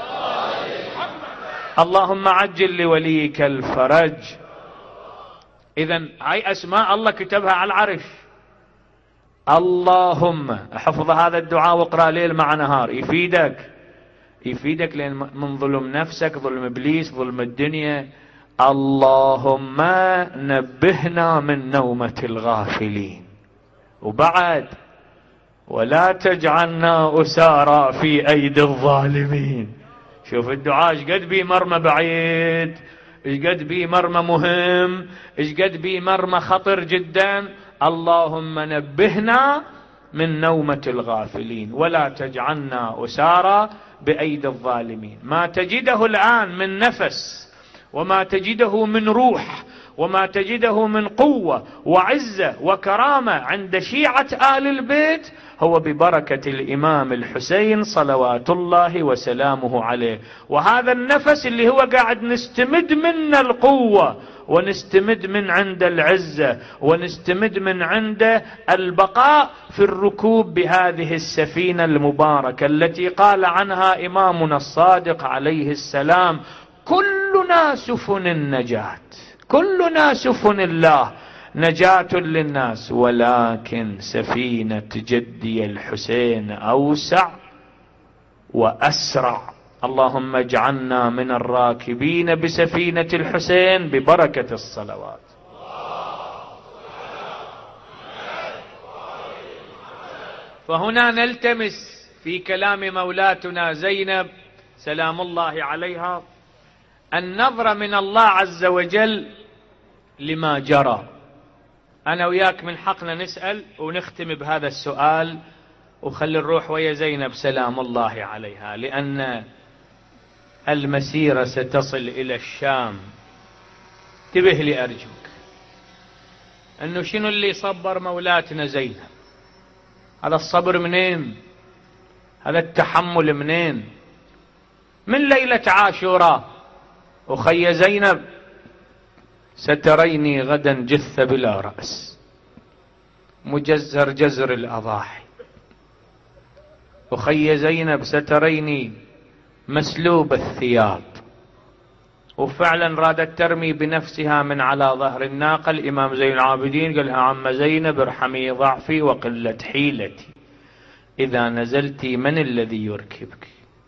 اللهم عجل لوليك الفرج إذن هاي أسماء الله كتبها على العرش. اللهم احفظ هذا الدعاء واقرأ ليل مع نهار، يفيدك يفيدك لأن من ظلم نفسك، ظلم إبليس، ظلم الدنيا. اللهم نبهنا من نومة الغافلين. وبعد ولا تجعلنا أسارى في أيدي الظالمين. شوف الدعاء ايش قد بيه مرمى بعيد، ايش قد بيه مرمى مهم، ايش قد بيه مرمى خطر جدا. اللهم نبهنا من نومة الغافلين ولا تجعلنا أسارى بأيدي الظالمين. ما تجده الآن من نفس، وما تجده من روح، وما تجده من قوة وعزة وكرامة عند شيعة آل البيت هو ببركة الإمام الحسين صلوات الله وسلامه عليه. وهذا النفس اللي هو قاعد نستمد منه القوة، ونستمد من عند العزة، ونستمد من عند البقاء في الركوب بهذه السفينة المباركة التي قال عنها إمامنا الصادق عليه السلام: كلنا سفن النجاة، كلنا سفن الله نجاة للناس، ولكن سفينة جدي الحسين أوسع وأسرع. اللهم اجعلنا من الراكبين بسفينة الحسين ببركة الصلوات. فهنا نلتمس في كلام مولاتنا زينب سلام الله عليها النظرة من الله عز وجل لما جرى. أنا وياك من حقنا نسأل ونختم بهذا السؤال، وخلي الروح ويا زينب سلام الله عليها، لأن المسيرة ستصل إلى الشام. انتبه لي أرجوك، أنه شنو اللي صبر مولاتنا زينب؟ هذا الصبر منين؟ هذا التحمل منين؟ من ليلة عاشوراء: أخي زينب ستريني غدا جث بلا رأس مجزر جزر الأضاحي. أخي زينب ستريني مسلوب الثياب. وفعلا رادت ترمي بنفسها من على ظهر الناقة. الإمام زين العابدين قال لها: عم زينب ارحمي ضعفي وقلة حيلتي، إذا نزلت من الذي يركبك؟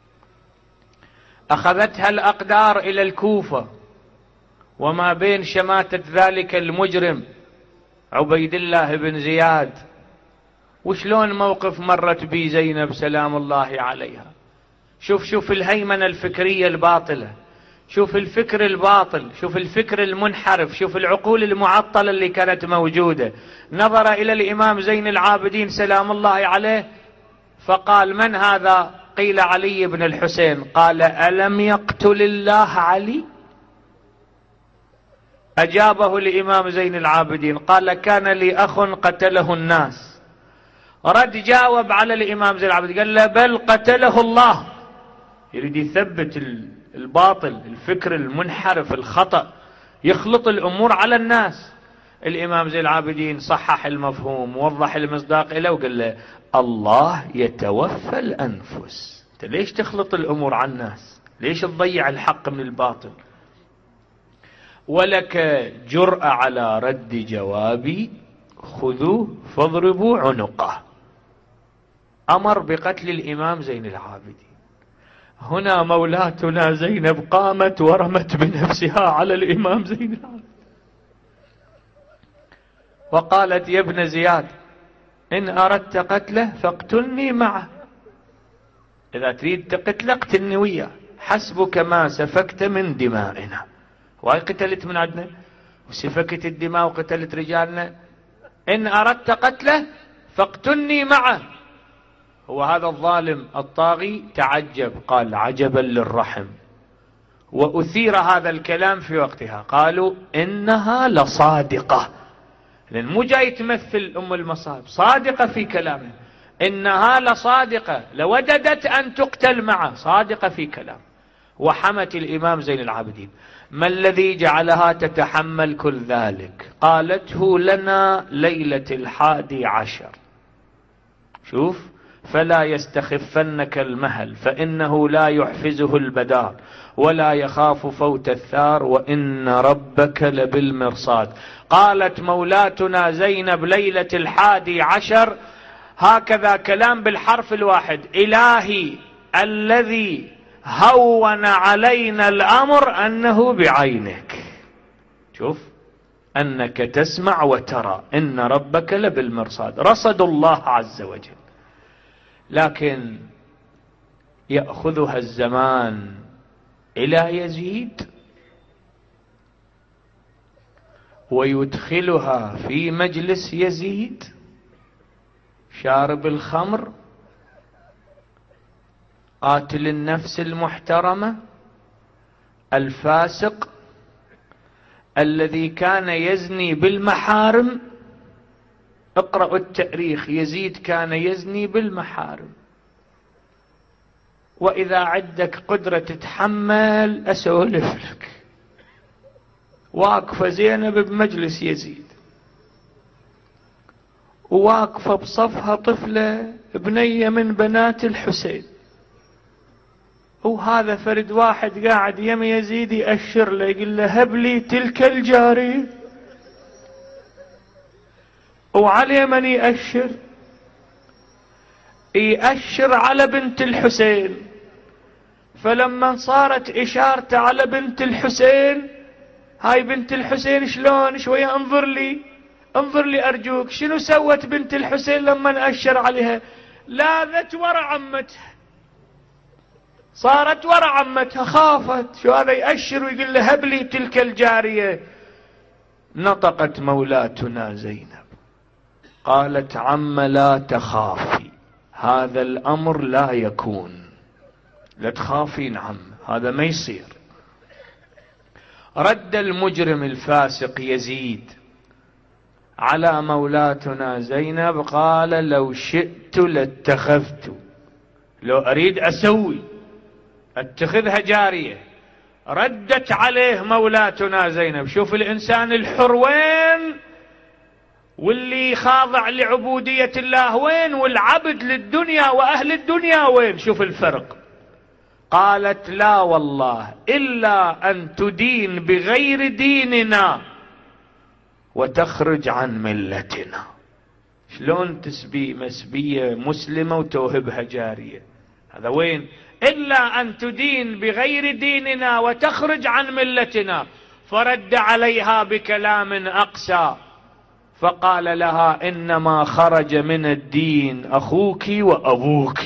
أخذتها الأقدار إلى الكوفة، وما بين شماتة ذلك المجرم عبيد الله بن زياد. وشلون موقف مرت بي زينب سلام الله عليها. شوف شوف الهيمنة الفكرية الباطلة، شوف الفكر الباطل، شوف الفكر المنحرف، شوف العقول المعطلة اللي كانت موجودة. نظر إلى الإمام زين العابدين سلام الله عليه فقال: من هذا؟ قيل: علي بن الحسين. قال: ألم يقتل الله علي؟ أجابه الإمام زين العابدين قال: كان لي أخ قتله الناس. رد جاوب على الإمام زين العابدين قال له: بل قتله الله. يريد يثبت الباطل، الفكر المنحرف الخطأ، يخلط الأمور على الناس. الإمام زين العابدين صحح المفهوم، ووضح المصداق له، وقال له: الله يتوفى الأنفس. أنت ليش تخلط الأمور على الناس؟ ليش تضيع الحق من الباطل؟ ولك جرأة على رد جوابي، خذوه فاضربوا عنقه. أمر بقتل الإمام زين العابدين. هنا مولاتنا زينب قامت ورمت بنفسها على الإمام زين العابدين وقالت: يا ابن زياد، إن أردت قتله فاقتلني معه. إذا تريد تقتله اقتلني وياه، حسبك ما سفكت من دمائنا. وهي قتلت من عندنا وسفكت الدماء وقتلت رجالنا. إن أردت قتله فاقتلني معه. هو هذا الظالم الطاغي تعجب، قال: عجبا للرحم. وأثير هذا الكلام في وقتها، قالوا: إنها لصادقة. لأن مو جاي تمثل أم المصائب، صادقة في كلامه. إنها لصادقة، لوجدت أن تقتل معه، صادقة في كلام. وحمت الإمام زين العابدين. ما الذي جعلها تتحمل كل ذلك؟ قالته لنا ليلة الحادي عشر. شوف، فلا يستخفنك المهل فإنه لا يحفزه البدار ولا يخاف فوت الثار وإن ربك لبالمرصاد. قالت مولاتنا زينب ليلة الحادي عشر هكذا كلام بالحرف الواحد: إلهي الذي هون علينا الأمر أنه بعينك. شوف أنك تسمع وترى، إن ربك لبالمرصاد، رصد الله عز وجل. لكن يأخذها الزمان إلى يزيد ويدخلها في مجلس يزيد شارب الخمر قاتل النفس المحترمة الفاسق الذي كان يزني بالمحارم. اقرأوا التاريخ، يزيد كان يزني بالمحارم. وإذا عندك قدرة تتحمل أسولف لك، واقفة زينب بمجلس يزيد، وواقفة بصفها طفلة بنية من بنات الحسين، وهذا فرد واحد قاعد يم يزيد يأشر له، يقول له هب لي تلك الجارية، وعلى من يأشر؟ يأشر على بنت الحسين. فلما صارت إشارته على بنت الحسين، هاي بنت الحسين شلون؟ شوية انظر لي انظر لي أرجوك، شنو سوت بنت الحسين لما نأشر عليها؟ لاذت ورا عمتها، صارت ورا عمتها، خافت شو هذا يأشر ويقول له هب لي تلك الجارية. نطقت مولاتنا زينب قالت: عم لا تخافي، هذا الأمر لا يكون، لا تخافين عم، هذا ما يصير. رد المجرم الفاسق يزيد على مولاتنا زينب قال: لو شئت لاتخذت، لو أريد أسوي اتخذها جارية. ردت عليه مولاتنا زينب. شوف الإنسان الحر وين، واللي خاضع لعبودية الله وين، والعبد للدنيا وأهل الدنيا وين. شوف الفرق. قالت: لا والله إلا أن تدين بغير ديننا وتخرج عن ملتنا. شلون تسبي مسبية مسلمة وتوهبها جارية؟ هذا وين؟ إلا أن تدين بغير ديننا وتخرج عن ملتنا. فرد عليها بكلام أقسى فقال لها: إنما خرج من الدين أخوك وأبوك.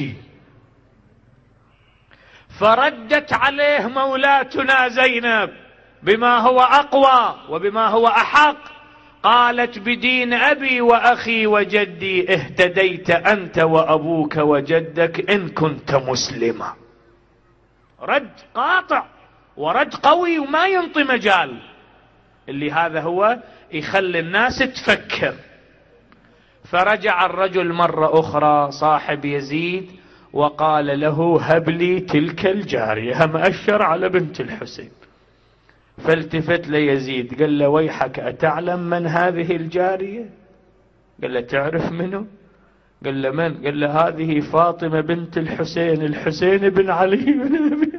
فردت عليه مولاتنا زينب بما هو أقوى وبما هو أحق، قالت: بدين أبي وأخي وجدي اهتديت أنت وأبوك وجدك إن كنت مسلما. رد قاطع ورد قوي وما ينطي مجال، اللي هذا هو يخلي الناس تفكر. فرجع الرجل مرة أخرى صاحب يزيد وقال له: هب لي تلك الجارية، هم أشر على بنت الحسين. فالتفت ليزيد قال له: ويحك، أتعلم من هذه الجارية؟ قال له: تعرف منه؟ قال له: من؟ قال له: هذه فاطمة بنت الحسين، الحسين بن علي بن أبي.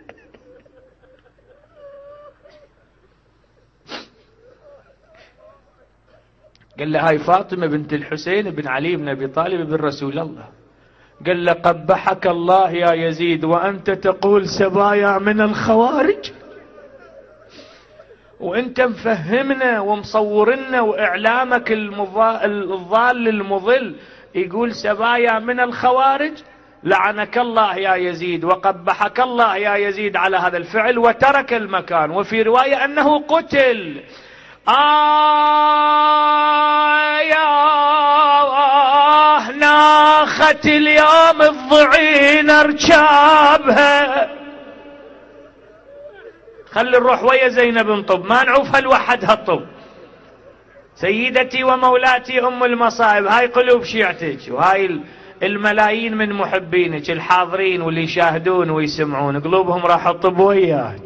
قال له: هاي فاطمة بنت الحسين بن علي بن أبي طالب بن رسول الله. قال له: قبحك الله يا يزيد وأنت تقول سبايا من الخوارج، وانت مفهمنا ومصورنا واعلامك المضا... الضال المضل يقول سبايا من الخوارج. لعنك الله يا يزيد وقبحك الله يا يزيد على هذا الفعل، وترك المكان. وفي رواية أنه قتل. آه يا آه ناخت اليوم الضعين اركابها. خلي نروح ويا زينب نطب، ما نعوفها لوحدها الطب. سيدتي ومولاتي أم المصائب، هاي قلوب شيعتك وهاي الملايين من محبينك الحاضرين واللي يشاهدون ويسمعون، قلوبهم راح تطب وياك.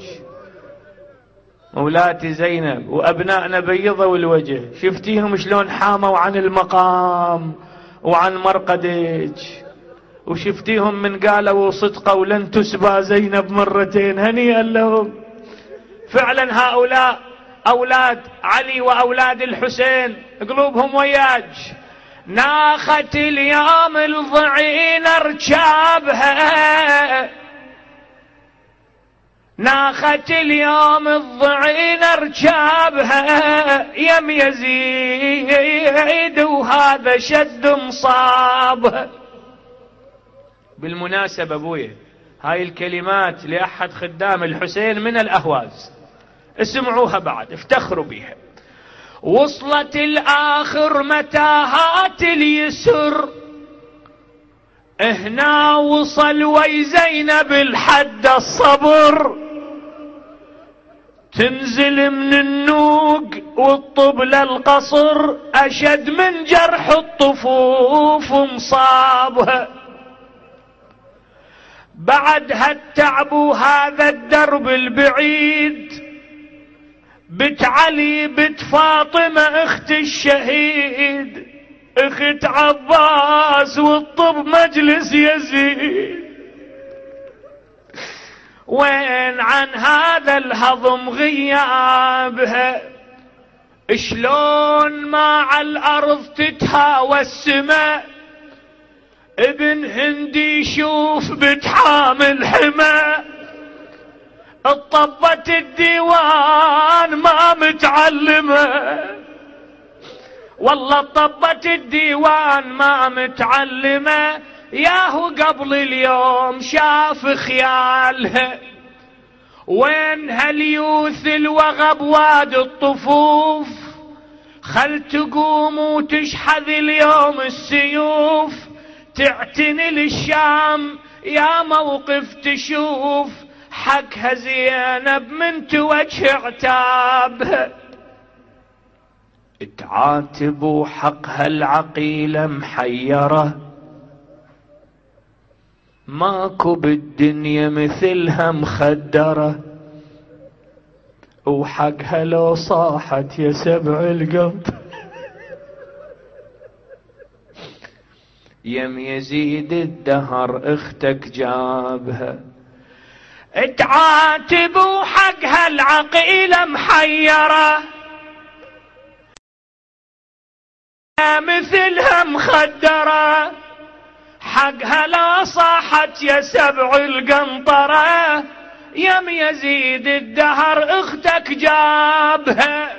مولاتي زينب وأبنائنا بيضوا الوجه، شفتيهم شلون حاموا عن المقام وعن مرقدك. وشفتيهم من قالوا صدقوا لن تسبى زينب مرتين، هنيئا لهم. فعلا هؤلاء أولاد علي وأولاد الحسين قلوبهم وياج. ناخة اليوم الضعين اركابها، ناخة اليوم الضعين اركابها، يم يزيد وهذا شد مصاب. بالمناسبة ابويا هاي الكلمات لأحد خدام الحسين من الأهواز، اسمعوها بعد افتخروا بيها. وصلت الآخر متاهات اليسر، هنا وصل وي زينب الحد الصبر، تنزل من النوق والطب للقصر، أشد من جرح الطفوف مصابها. بعد هالتعب وهذا الدرب البعيد، بنت علي بنت فاطمة اخت الشهيد، اخت عباس والطب مجلس يزيد. وين عن هذا الهضم غيابها، شلون مع الارض تتهاوى السماء، ابن هندي يشوف بتحامل حما، الطبة الديوان ما متعلمة، والله طبة الديوان ما متعلمة، ياهو قبل اليوم شاف خيالها. وين هاليوث الوغب واد الطفوف، خل تقوم وتشحذ اليوم السيوف، تعتني للشام يا موقف تشوف، حقها زينب من توجه عتابها. تعاتب حقها العقيلة محيرة، ماكو بالدنيا مثلها مخدرة، وحقها لو صاحت يا سبع القلب، يم يزيد الدهر اختك جابها. تعاتب حقها العقيلة محيرة، مثلها مخدرة، حقها لا صاحت يا سبع القنطرة، يم يزيد الدهر اختك جابها.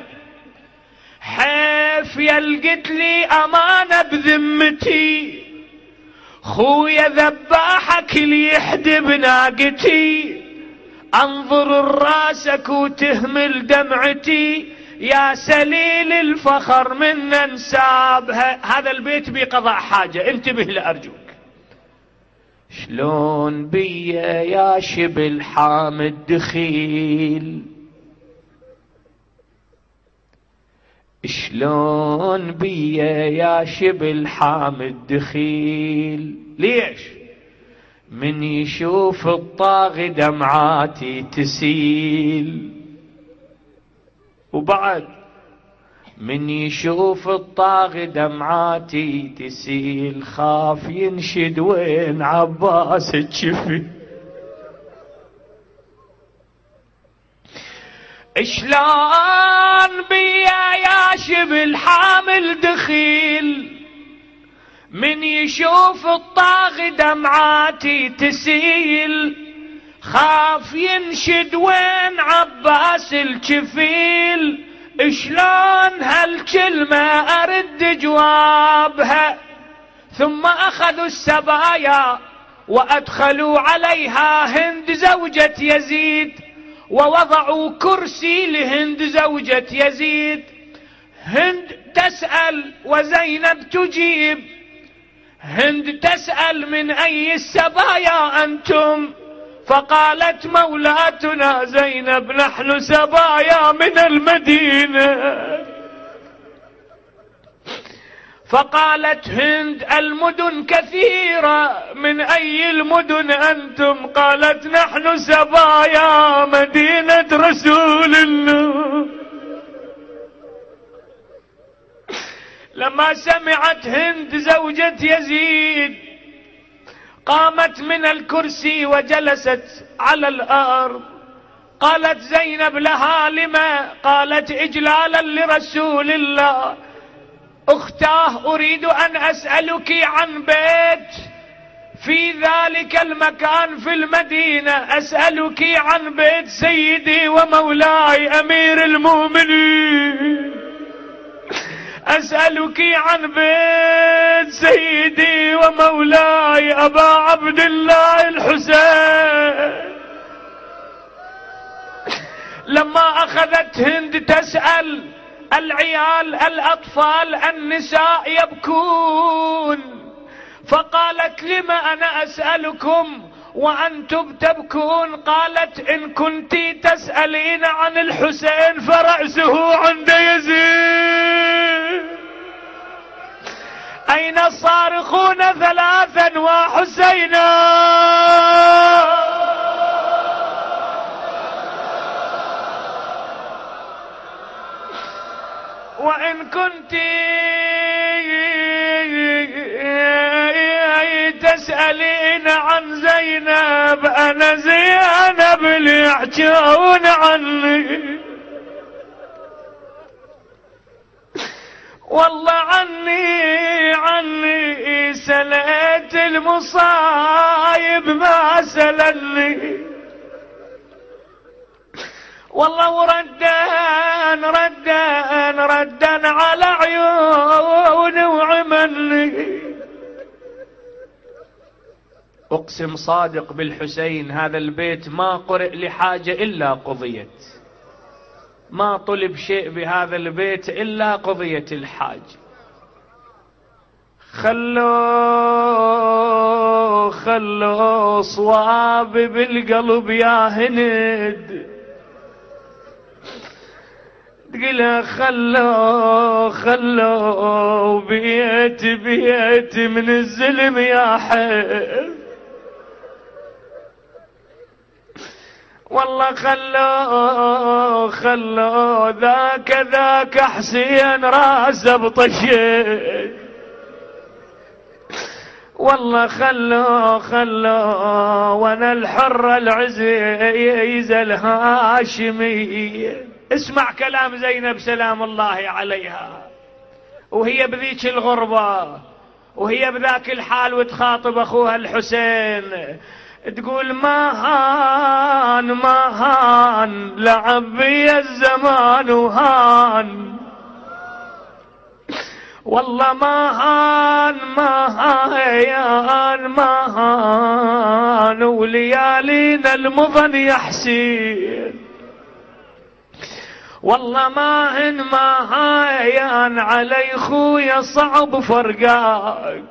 حيف يلقت لي امانة بذمتي، خويا ذباحك اللي يحدي بناقتي، انظر راسك وتهمل دمعتي، يا سليل الفخر من انسابها. هذا البيت بقضاء حاجة، انتبه لأرجوك. شلون بيا يا شبل حامد دخيل، شلون بيا يا شبل حامد دخيل، ليش؟ من يشوف الطاغي دمعاتي تسيل، وبعد من يشوف الطاغي دمعاتي تسيل، خاف ينشد وين عباس تشفي. شلون بيا يا شبل حامل دخيل، من يشوف الطاغي دمعاتي تسيل، خاف ينشد وين عباس الكفيل. شلون هالكلمة أرد جوابها. ثم أخذوا السبايا وأدخلوا عليها هند زوجة يزيد، ووضعوا كرسي لهند زوجة يزيد. هند تسأل وزينب تجيب، هند تسأل من أي السبايا أنتم؟ فقالت مولاتنا زينب نحن سبايا من المدينة. فقالت هند المدن كثيرة، من أي المدن أنتم؟ قالت نحن سبايا مدينة رسول الله. لما سمعت هند زوجة يزيد قامت من الكرسي وجلست على الأرض. قالت زينب لها: لما؟ قالت: إجلالا لرسول الله. أختاه، أريد أن أسألك عن بيت في ذلك المكان في المدينة، أسألك عن بيت سيدي ومولاي أمير المؤمنين، أسألك عن بيت سيدي ومولاي أبا عبد الله الحسين. لما أخذت هند تسأل العيال الأطفال النساء يبكون، فقالت: لما أنا أسألكم وأنتم تبكون؟ قالت: إن كنت تسألين عن الحسين فرأسه عند يزيد. أين الصارخون ثلاثا وحسينا؟ وإن كنت تسألين عن زينب أنا زينب اللي يحجون عني، والله عني عني سليت المصايب ما سلني، والله وردان ردان ردان على عيوني وعملني. أقسم صادق بالحسين هذا البيت ما قرئ لحاجة إلا قضيت، ما طلب شيء بهذا البيت إلا قضية الحاج. خلوا خلوا صواب بالقلب يا هند، تقولها خلوا خلوا بيت بيت من الزلم يا حير، والله خلوا خلوا ذاك ذاك حسين راسه بطشيت، والله خلوا خلوا وانا الحرة العزيزة الهاشمية. اسمع كلام زينب سلام الله عليها وهي بذيك الغربة وهي بذاك الحال وتخاطب اخوها الحسين، تقول: ما هان ما هان لعب بي الزمان وهان، والله ما هان ما هان ما هان وليالينا المضن يا حسين، والله ما هن ما هان علي خويا صعب فرقاك.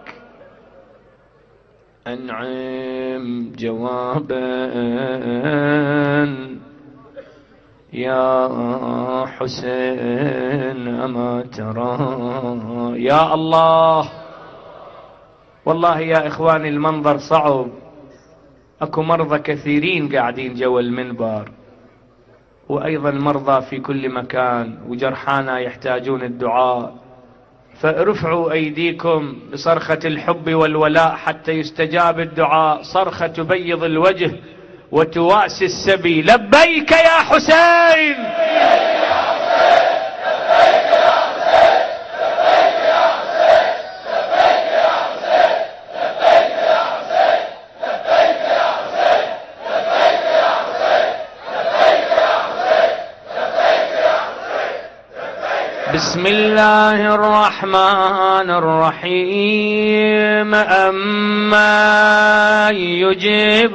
أنعم جوابا يا حسين أما ترى يا الله. والله يا إخواني المنظر صعب، أكو مرضى كثيرين قاعدين جوا المنبر وأيضا مرضى في كل مكان وجرحانا يحتاجون الدعاء، فارفعوا أيديكم بصرخة الحب والولاء حتى يستجاب الدعاء، صرخة تبيض الوجه وتواسي السبي. لبيك يا حسين، بسم الله الرحمن الرحيم. أما يجيب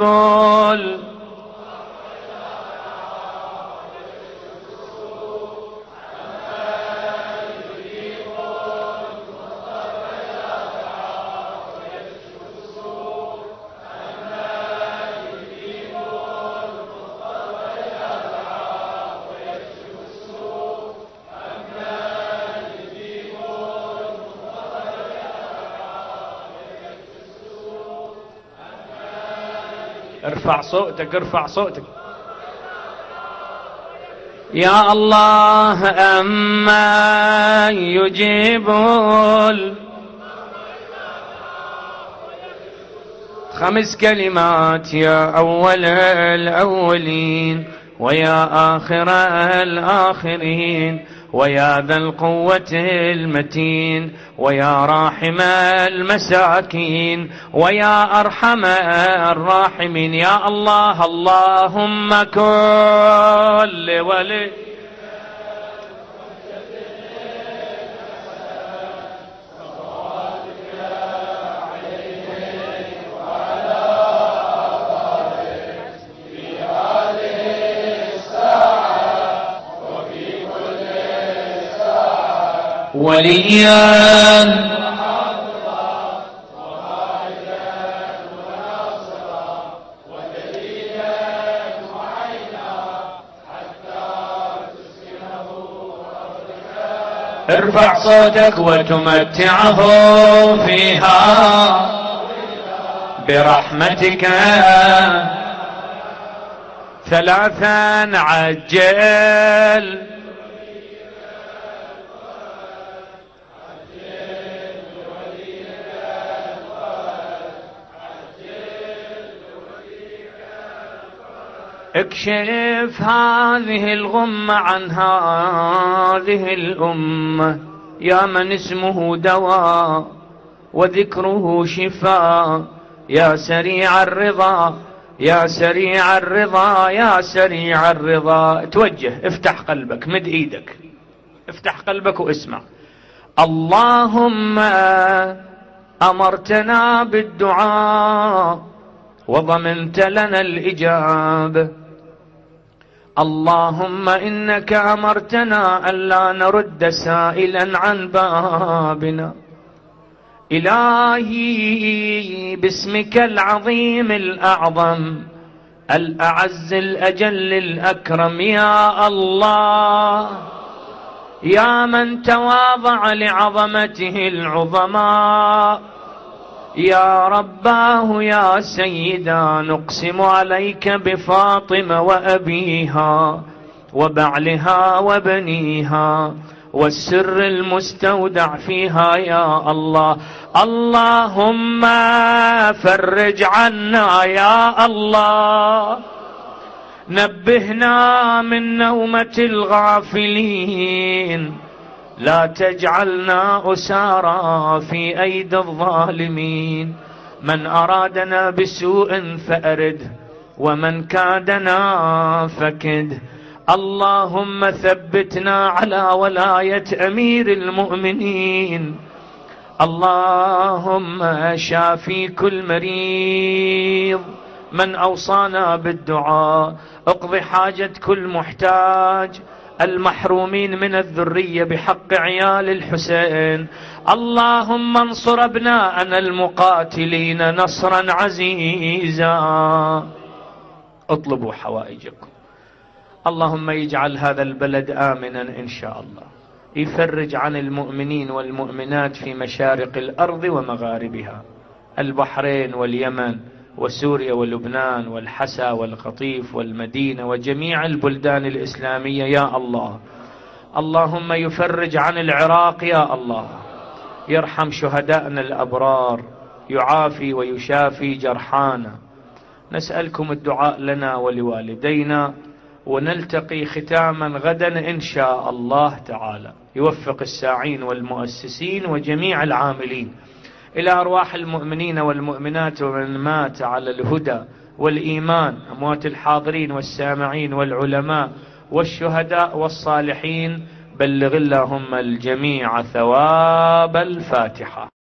ارفع صوتك ارفع صوتك يا الله. أما يجيب خمس كلمات: يا أول الأولين ويا آخر الآخرين ويا ذا القوة المتين ويا راحم المساكين ويا أرحم الراحمين. يا الله اللهم كل ولي وليا ارفع صوتك وتمتعه فيها برحمتك ثلاثا عجل اكشف هذه الغمة عن هذه الأمة يا من اسمه دواء وذكره شفاء. يا سريع الرضا يا سريع الرضا يا سريع الرضا. توجه، افتح قلبك، مد ايدك، افتح قلبك واسمع. اللهم أمرتنا بالدعاء وضمنت لنا الإجابة. اللهم إنك أمرتنا ألا نرد سائلا عن بابنا. إلهي باسمك العظيم الأعظم الأعز الأجل الأكرم يا الله، يا من تواضع لعظمته العظماء، يا رباه يا سيدا، نقسم عليك بفاطمة وأبيها وبعلها وبنيها والسر المستودع فيها يا الله. اللهم فرج عنا يا الله، نبهنا من نومة الغافلين، لا تجعلنا أسارى في أيدي الظالمين. من أرادنا بسوء فأرده ومن كادنا فكده. اللهم ثبتنا على ولاية أمير المؤمنين. اللهم شافي كل مريض، من أوصانا بالدعاء، اقض حاجة كل محتاج، المحرومين من الذرية بحق عيال الحسين. اللهم انصر ابناءنا المقاتلين نصرا عزيزا. اطلبوا حوائجكم. اللهم يجعل هذا البلد آمنا إن شاء الله، يفرج عن المؤمنين والمؤمنات في مشارق الأرض ومغاربها، البحرين واليمن وسوريا ولبنان والحسا والقطيف والمدينة وجميع البلدان الإسلامية يا الله. اللهم يفرج عن العراق يا الله، يرحم شهدائنا الأبرار، يعافي ويشافي جرحانا. نسألكم الدعاء لنا ولوالدينا، ونلتقي ختاما غدا إن شاء الله تعالى. يوفق الساعين والمؤسسين وجميع العاملين. إلى أرواح المؤمنين والمؤمنات ومن مات على الهدى والإيمان، أموات الحاضرين والسامعين والعلماء والشهداء والصالحين، بلغ اللهم الجميع ثواب الفاتحة.